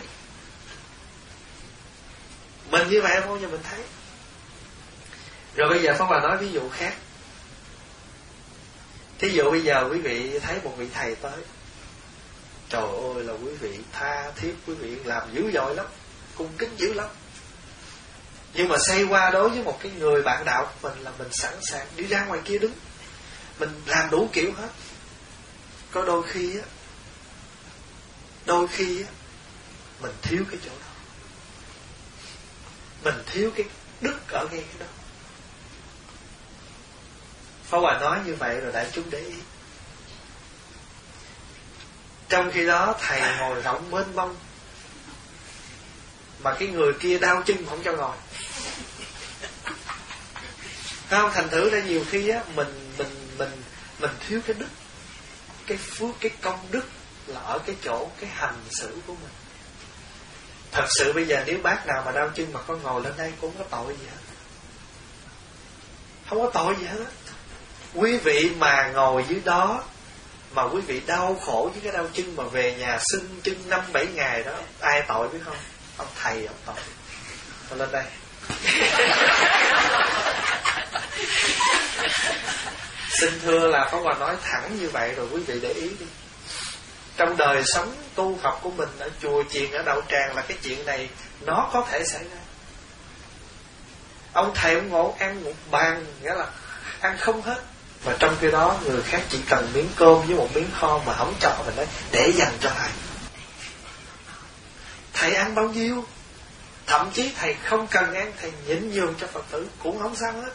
Speaker 1: Mình như vậy không bao giờ mình thấy. Rồi bây giờ Pháp Hòa nói ví dụ khác. Thí dụ bây giờ quý vị thấy một vị thầy tới, trời ơi là quý vị tha thiết, quý vị làm dữ dội lắm, cung kính dữ lắm. Nhưng mà xoay qua đối với một cái người bạn đạo của mình là mình sẵn sàng đi ra ngoài kia đứng, mình làm đủ kiểu hết. Có đôi khi á, đôi khi á, mình thiếu cái chỗ đó, mình thiếu cái đức ở ngay cái đó. Pháp Hòa nói như vậy rồi đại chúng để ý. Trong khi đó thầy ngồi rộng mênh mông, mà cái người kia đau chân không cho ngồi. Không, thành thử ra nhiều khi á mình mình mình mình thiếu cái đức, cái phước, cái công đức là ở cái chỗ cái hành xử của mình. Thật sự bây giờ nếu bác nào mà đau chân mà có ngồi lên đây cũng không có tội gì hết, không có tội gì hết. Quý vị mà ngồi dưới đó mà quý vị đau khổ với cái đau chân mà về nhà sưng chân năm bảy ngày đó, ai tội biết không? Ông thầy ông tội. Thôi lên đây. Xin thưa là Pháp Hòa nói thẳng như vậy rồi, quý vị để ý đi. Trong đời sống tu học của mình ở chùa chiền, ở đạo tràng là cái chuyện này nó có thể xảy ra. Ông thầy ông ngồi ăn một bàn, nghĩa là ăn không hết, mà trong khi đó người khác chỉ cần miếng cơm với một miếng kho mà không cho mình đấy, để dành cho thầy. Thầy ăn bao nhiêu, thậm chí thầy không cần ăn, thầy nhịn nhường cho Phật tử cũng không sao hết.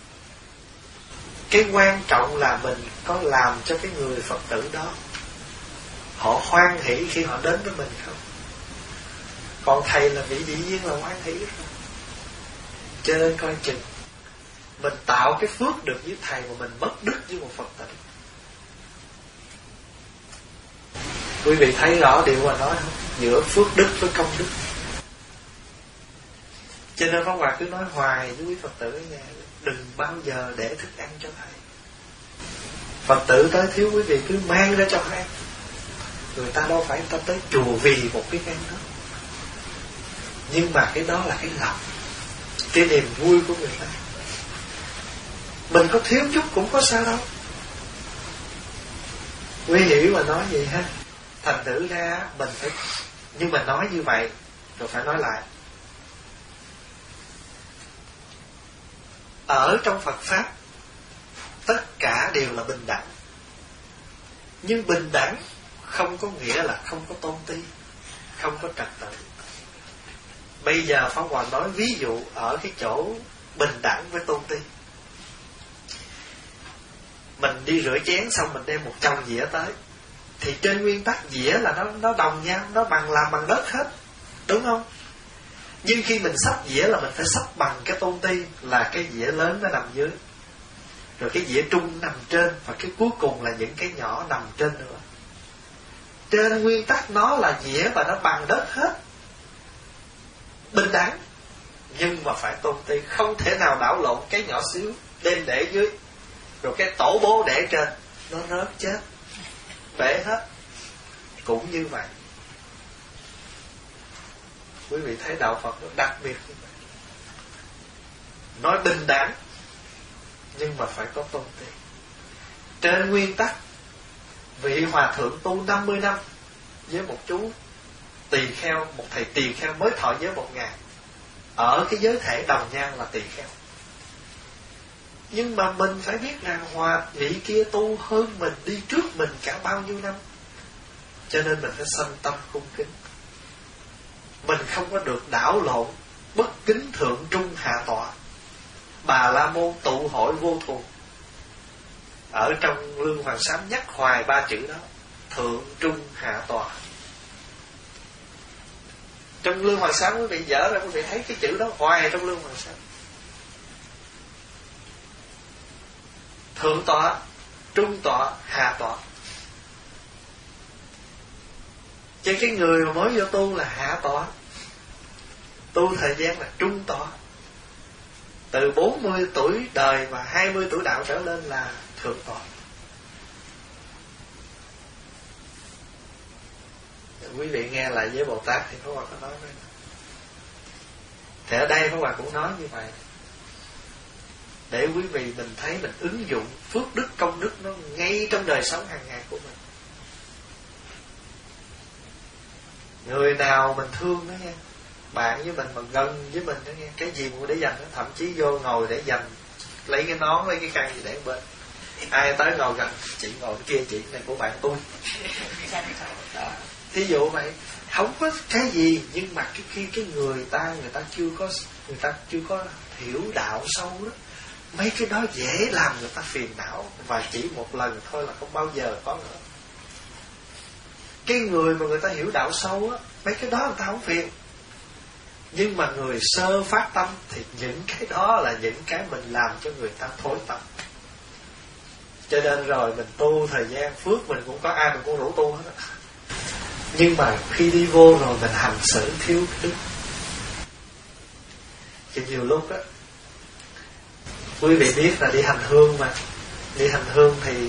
Speaker 1: Cái quan trọng là mình có làm cho cái người Phật tử đó họ hoan hỷ khi họ đến với mình không. Còn thầy là vị dĩ nhiên là hoan hỷ không. Cho nên coi chừng mình tạo cái phước được với thầy mà mình mất đức với một Phật tử. Quý vị thấy rõ điều mà nói không? Giữa phước đức với công đức. Cho nên Pháp Hòa cứ nói hoài với quý Phật tử ở nhà, đừng bao giờ để thức ăn cho thầy. Phật tử tới thiếu quý vị cứ mang ra cho ăn. Người ta đâu phải người ta tới chùa vì một cái ăn đó, nhưng mà cái đó là cái lòng, cái niềm vui của người ta. Mình có thiếu chút cũng có sao đâu. Quý hiểu mà nói gì ha. Thành thử ra mình phải, nhưng mà nói như vậy rồi phải nói lại. Ở trong Phật Pháp tất cả đều là bình đẳng. Nhưng bình đẳng không có nghĩa là không có tôn ti, không có trật tự. Bây giờ Pháp Hòa nói ví dụ ở cái chỗ bình đẳng với tôn ti. mình đi rửa chén xong mình đem một chồng dĩa tới, thì trên nguyên tắc dĩa là nó nó đồng nhau, nó bằng làm bằng đất hết, đúng không? Nhưng khi mình sắp dĩa là mình phải sắp bằng cái tôn ti, là cái dĩa lớn nó nằm dưới, rồi cái dĩa trung nằm trên, và cái cuối cùng là những cái nhỏ nằm trên nữa. Trên nguyên tắc nó là dĩa và nó bằng đất hết, bình đẳng, nhưng mà phải tôn ti, không thể nào đảo lộn cái nhỏ xíu đem để dưới, rồi cái tổ bố để trên, nó rớt chết, bể hết. Cũng như vậy, quý vị thấy đạo Phật nó đặc biệt như vậy, nói bình đẳng nhưng mà phải có tôn ti. Trên nguyên tắc, vị hòa thượng tu năm mươi năm với một chú tỳ kheo, một thầy tỳ kheo mới thọ giới một ngày, ở cái giới thể đồng nhan là tỳ kheo. Nhưng mà mình phải biết rằng hòa vị kia tu hơn mình, đi trước mình cả bao nhiêu năm, cho nên mình phải sanh tâm cung kính. Mình không có được đảo lộn bất kính thượng trung hạ tọa. Bà La Môn tụ hội vô thù, ở trong Lương Hoàng Sám nhắc hoài ba chữ đó, thượng trung hạ tọa. Trong Lương Hoàng Sám quý vị dở ra, quý vị thấy cái chữ đó hoài trong Lương Hoàng Sám. Thượng tọa, trung tọa, hạ tọa. Cho cái người mà mới vô tu là hạ tọa, tu thời gian là trung tọa, từ bốn mươi tuổi đời và hai mươi tuổi đạo trở lên là thượng tọa. Quý vị nghe lại với Bồ Tát thì Pháp Hòa có nói với. Thì ở đây Pháp Hòa cũng nói như vậy, để quý vị mình thấy mình ứng dụng phước đức công đức nó ngay trong đời sống hàng ngày của mình. Người nào mình thương đó nghe, bạn với mình mà gần với mình đó nghe, cái gì cũng để dành đó, thậm chí vô ngồi để dành, lấy cái nón lấy cái khăn gì để bên, ai tới ngồi gần, chị ngồi kia, chị này của bạn tôi. Đó. Thí dụ vậy, không có cái gì, nhưng mà cái khi cái người ta người ta chưa có người ta chưa có hiểu đạo sâu đó, mấy cái đó dễ làm người ta phiền não, và chỉ một lần thôi là không bao giờ có nữa. Cái người mà người ta hiểu đạo sâu á, mấy cái đó người ta không phiền. Nhưng mà người sơ phát tâm thì những cái đó là những cái mình làm cho người ta thối tâm. Cho nên rồi mình tu thời gian phước mình cũng có, ai mình cũng rủ tu hết á. Nhưng mà khi đi vô rồi mình hành xử thiếu đức. Thì nhiều lúc á, quý vị biết là đi hành hương mà, đi hành hương thì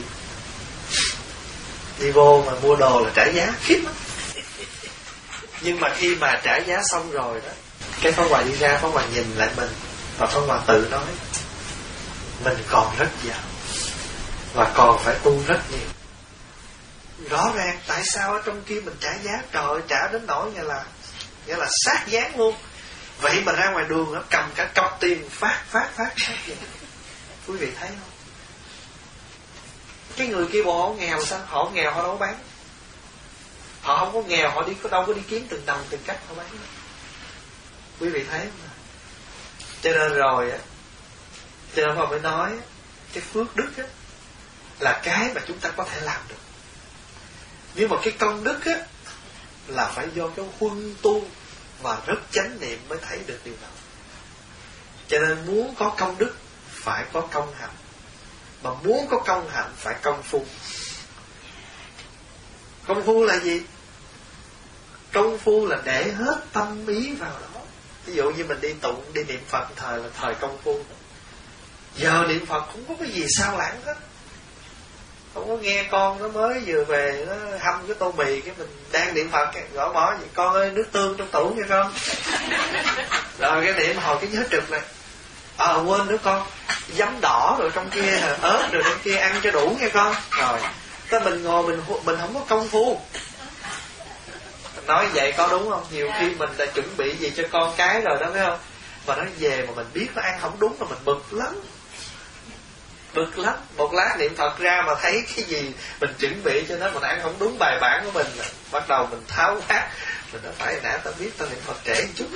Speaker 1: đi vô mà mua đồ là trả giá khiếp lắm. Nhưng mà khi mà trả giá xong rồi đó, cái Pháp Hòa đi ra, Pháp Hòa nhìn lại mình, và Pháp Hòa tự nói mình còn rất giàu và còn phải tu rất nhiều. Rõ ràng tại sao ở trong kia mình trả giá, trời trả đến nỗi nghĩa là nghĩa là sát dáng luôn. Vậy mà ra ngoài đường nó cầm cả cọc tiền phát phát phát phát vậy. Quý vị thấy không? Cái người kia bộ họ nghèo sao? Họ nghèo họ đâu có bán. Họ không có nghèo, họ đi có đâu có đi kiếm từng đồng từng cách họ bán. Quý vị thấy không? Cho nên rồi á, cho nên họ mới nói cái phước đức á là cái mà chúng ta có thể làm được. Nhưng mà cái công đức á là phải do cái huân tu và rất chánh niệm mới thấy được điều đó. Cho nên muốn có công đức phải có công hạnh, mà muốn có công hạnh phải công phu. Công phu là gì? Công phu là để hết tâm ý vào đó. Ví dụ như mình đi tụng, đi niệm Phật thời là thời công phu. Giờ niệm Phật không có cái gì sao lãng hết. Không có nghe con nó mới vừa về nó hâm cái tô mì, cái mình đang niệm Phật gõ mỏ vậy, con ơi nước tương trong tủ nha con. Rồi cái niệm hồi cái nhớ trực này, ờ à, quên nữa con, giấm đỏ rồi trong kia ớt rồi trong kia ăn cho đủ nha con. Rồi tới mình ngồi mình mình không có công phu. Nói vậy có đúng không? Nhiều khi mình đã chuẩn bị gì cho con cái rồi đó, phải không? Mà nó về mà mình biết nó ăn không đúng là mình bực lắm. Bực lắm. Một lát niệm Phật ra mà thấy cái gì mình chuẩn bị cho nó mình ăn không đúng bài bản của mình, bắt đầu mình tháo quát. Mình nói phải nãy tao biết tao niệm Phật trễ một chút.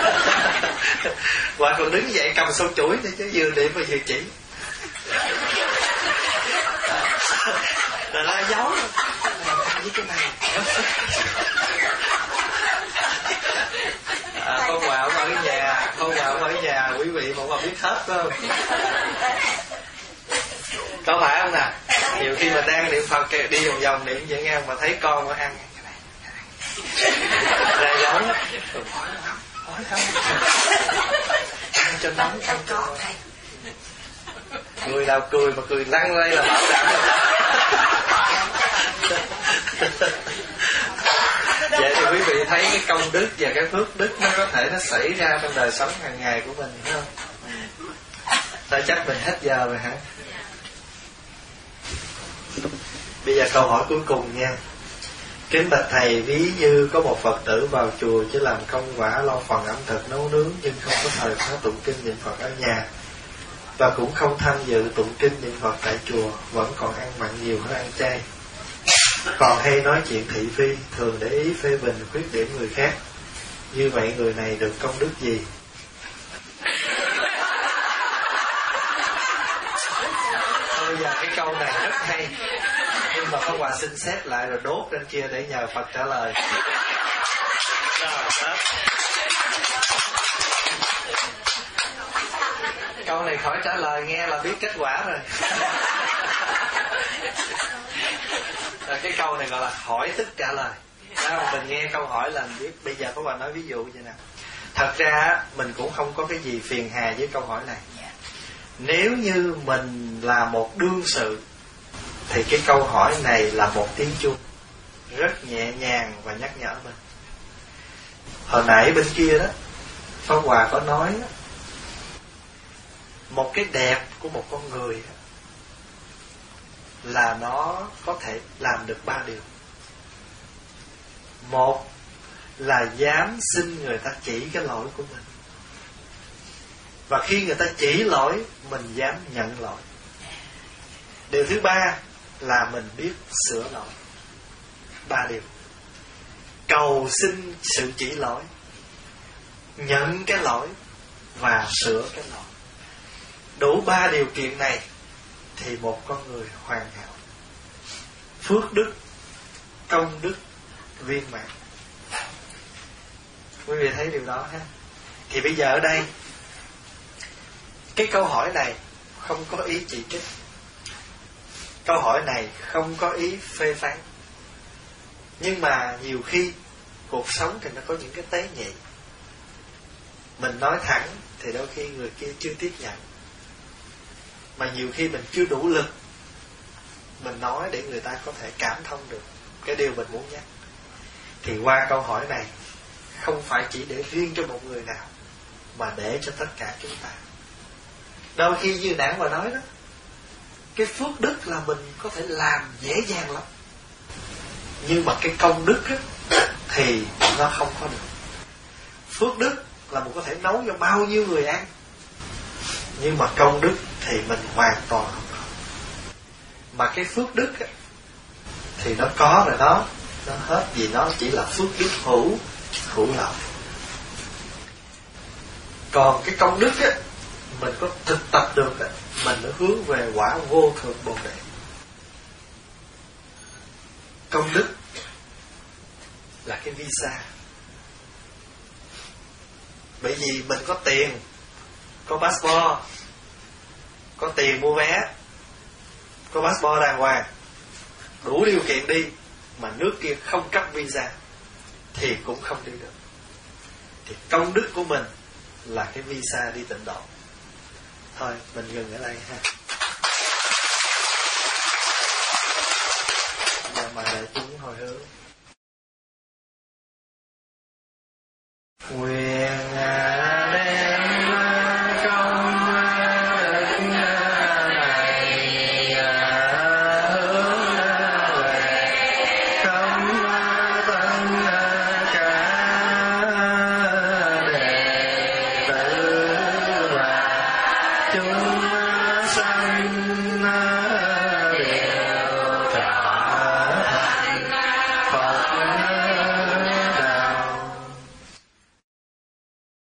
Speaker 1: Hoặc còn đứng dậy cầm sâu chuỗi thì chứ vừa niệm mà vừa chỉ. Rồi nó giấu với cái này. À, con Hòa không ở nhà, con Hòa không ở nhà, quý vị mà biết hết phải không? Có phải không nè? Nhiều khi mình đang niệm Phật đi vòng vòng niệm vậy nghe mà thấy con nó ăn ra giống hỏi không ăn cho nóng, ăn cho cười nào cười mà cười lăn đây là bảo đảm. Vậy thì quý vị thấy cái công đức và cái phước đức nó có thể nó xảy ra trong đời sống hàng ngày của mình, phải không? Thôi chắc mình hết giờ rồi hả? Bây giờ câu hỏi cuối cùng nha. Kính bạch thầy, ví như có một Phật tử vào chùa chỉ làm công quả lo phần ẩm thực nấu nướng, nhưng không có thời khóa tụng kinh niệm Phật ở nhà, và cũng không tham dự tụng kinh niệm Phật tại chùa, vẫn còn ăn mặn nhiều hơn ăn chay, còn hay nói chuyện thị phi, thường để ý phê bình khuyết điểm người khác, như vậy người này được công đức gì? Bây giờ cái câu này rất hay, nhưng mà Pháp Hòa xin xét lại rồi đốt trên kia để nhờ Phật trả lời. Câu này khỏi trả lời, nghe là biết kết quả rồi. Rồi cái câu này gọi là hỏi tức trả lời. Đó, mình nghe câu hỏi là mình biết. Bây giờ Pháp Hòa nói ví dụ vậy nè. Thật ra mình cũng không có cái gì phiền hà với câu hỏi này. Nếu như mình là một đương sự thì cái câu hỏi này là một tiếng chuông rất nhẹ nhàng và nhắc nhở mình. Hồi nãy bên kia đó Pháp Hòa có nói đó, một cái đẹp của một con người đó, là nó có thể làm được ba điều. Một là dám xin người ta chỉ cái lỗi của mình, và khi người ta chỉ lỗi mình dám nhận lỗi. Điều thứ ba là mình biết sửa lỗi. Ba điều: cầu xin sự chỉ lỗi, nhận cái lỗi và sửa cái lỗi. Đủ ba điều kiện này thì một con người hoàn hảo, phước đức, công đức viên mãn. Quý vị thấy điều đó ha? Thì bây giờ ở đây cái câu hỏi này không có ý chỉ trích, câu hỏi này không có ý phê phán, nhưng mà nhiều khi cuộc sống thì nó có những cái tế nhị. Mình nói thẳng thì đôi khi người kia chưa tiếp nhận, mà nhiều khi mình chưa đủ lực mình nói để người ta có thể cảm thông được cái điều mình muốn nhắc. Thì qua câu hỏi này không phải chỉ để riêng cho một người nào, mà để cho tất cả chúng ta. Đôi khi như nãy mà nói đó, cái phước đức là mình có thể làm dễ dàng lắm, nhưng mà cái công đức á, thì nó không có được. Phước đức là mình có thể nấu cho bao nhiêu người ăn, nhưng mà công đức thì mình hoàn toàn không có. Mà cái phước đức á, thì nó có rồi đó, nó hết, vì nó chỉ là phước đức hữu, hữu lợi. Còn cái công đức á, mình có thực tập được á, mình nó hướng về quả vô thượng bồ đề. Công đức là cái visa. Bởi vì mình có tiền, có passport, có tiền mua vé, có passport đàng hoàng, đủ điều kiện đi, mà nước kia không cấp visa thì cũng không đi được. Thì công đức của mình là cái visa đi tịnh độ. Thôi mình dừng ở đây ha. Giờ mà đại chúng hồi hướng. Nguyện đem công đức này hướng về không tân cả đệ tử và chúng sanh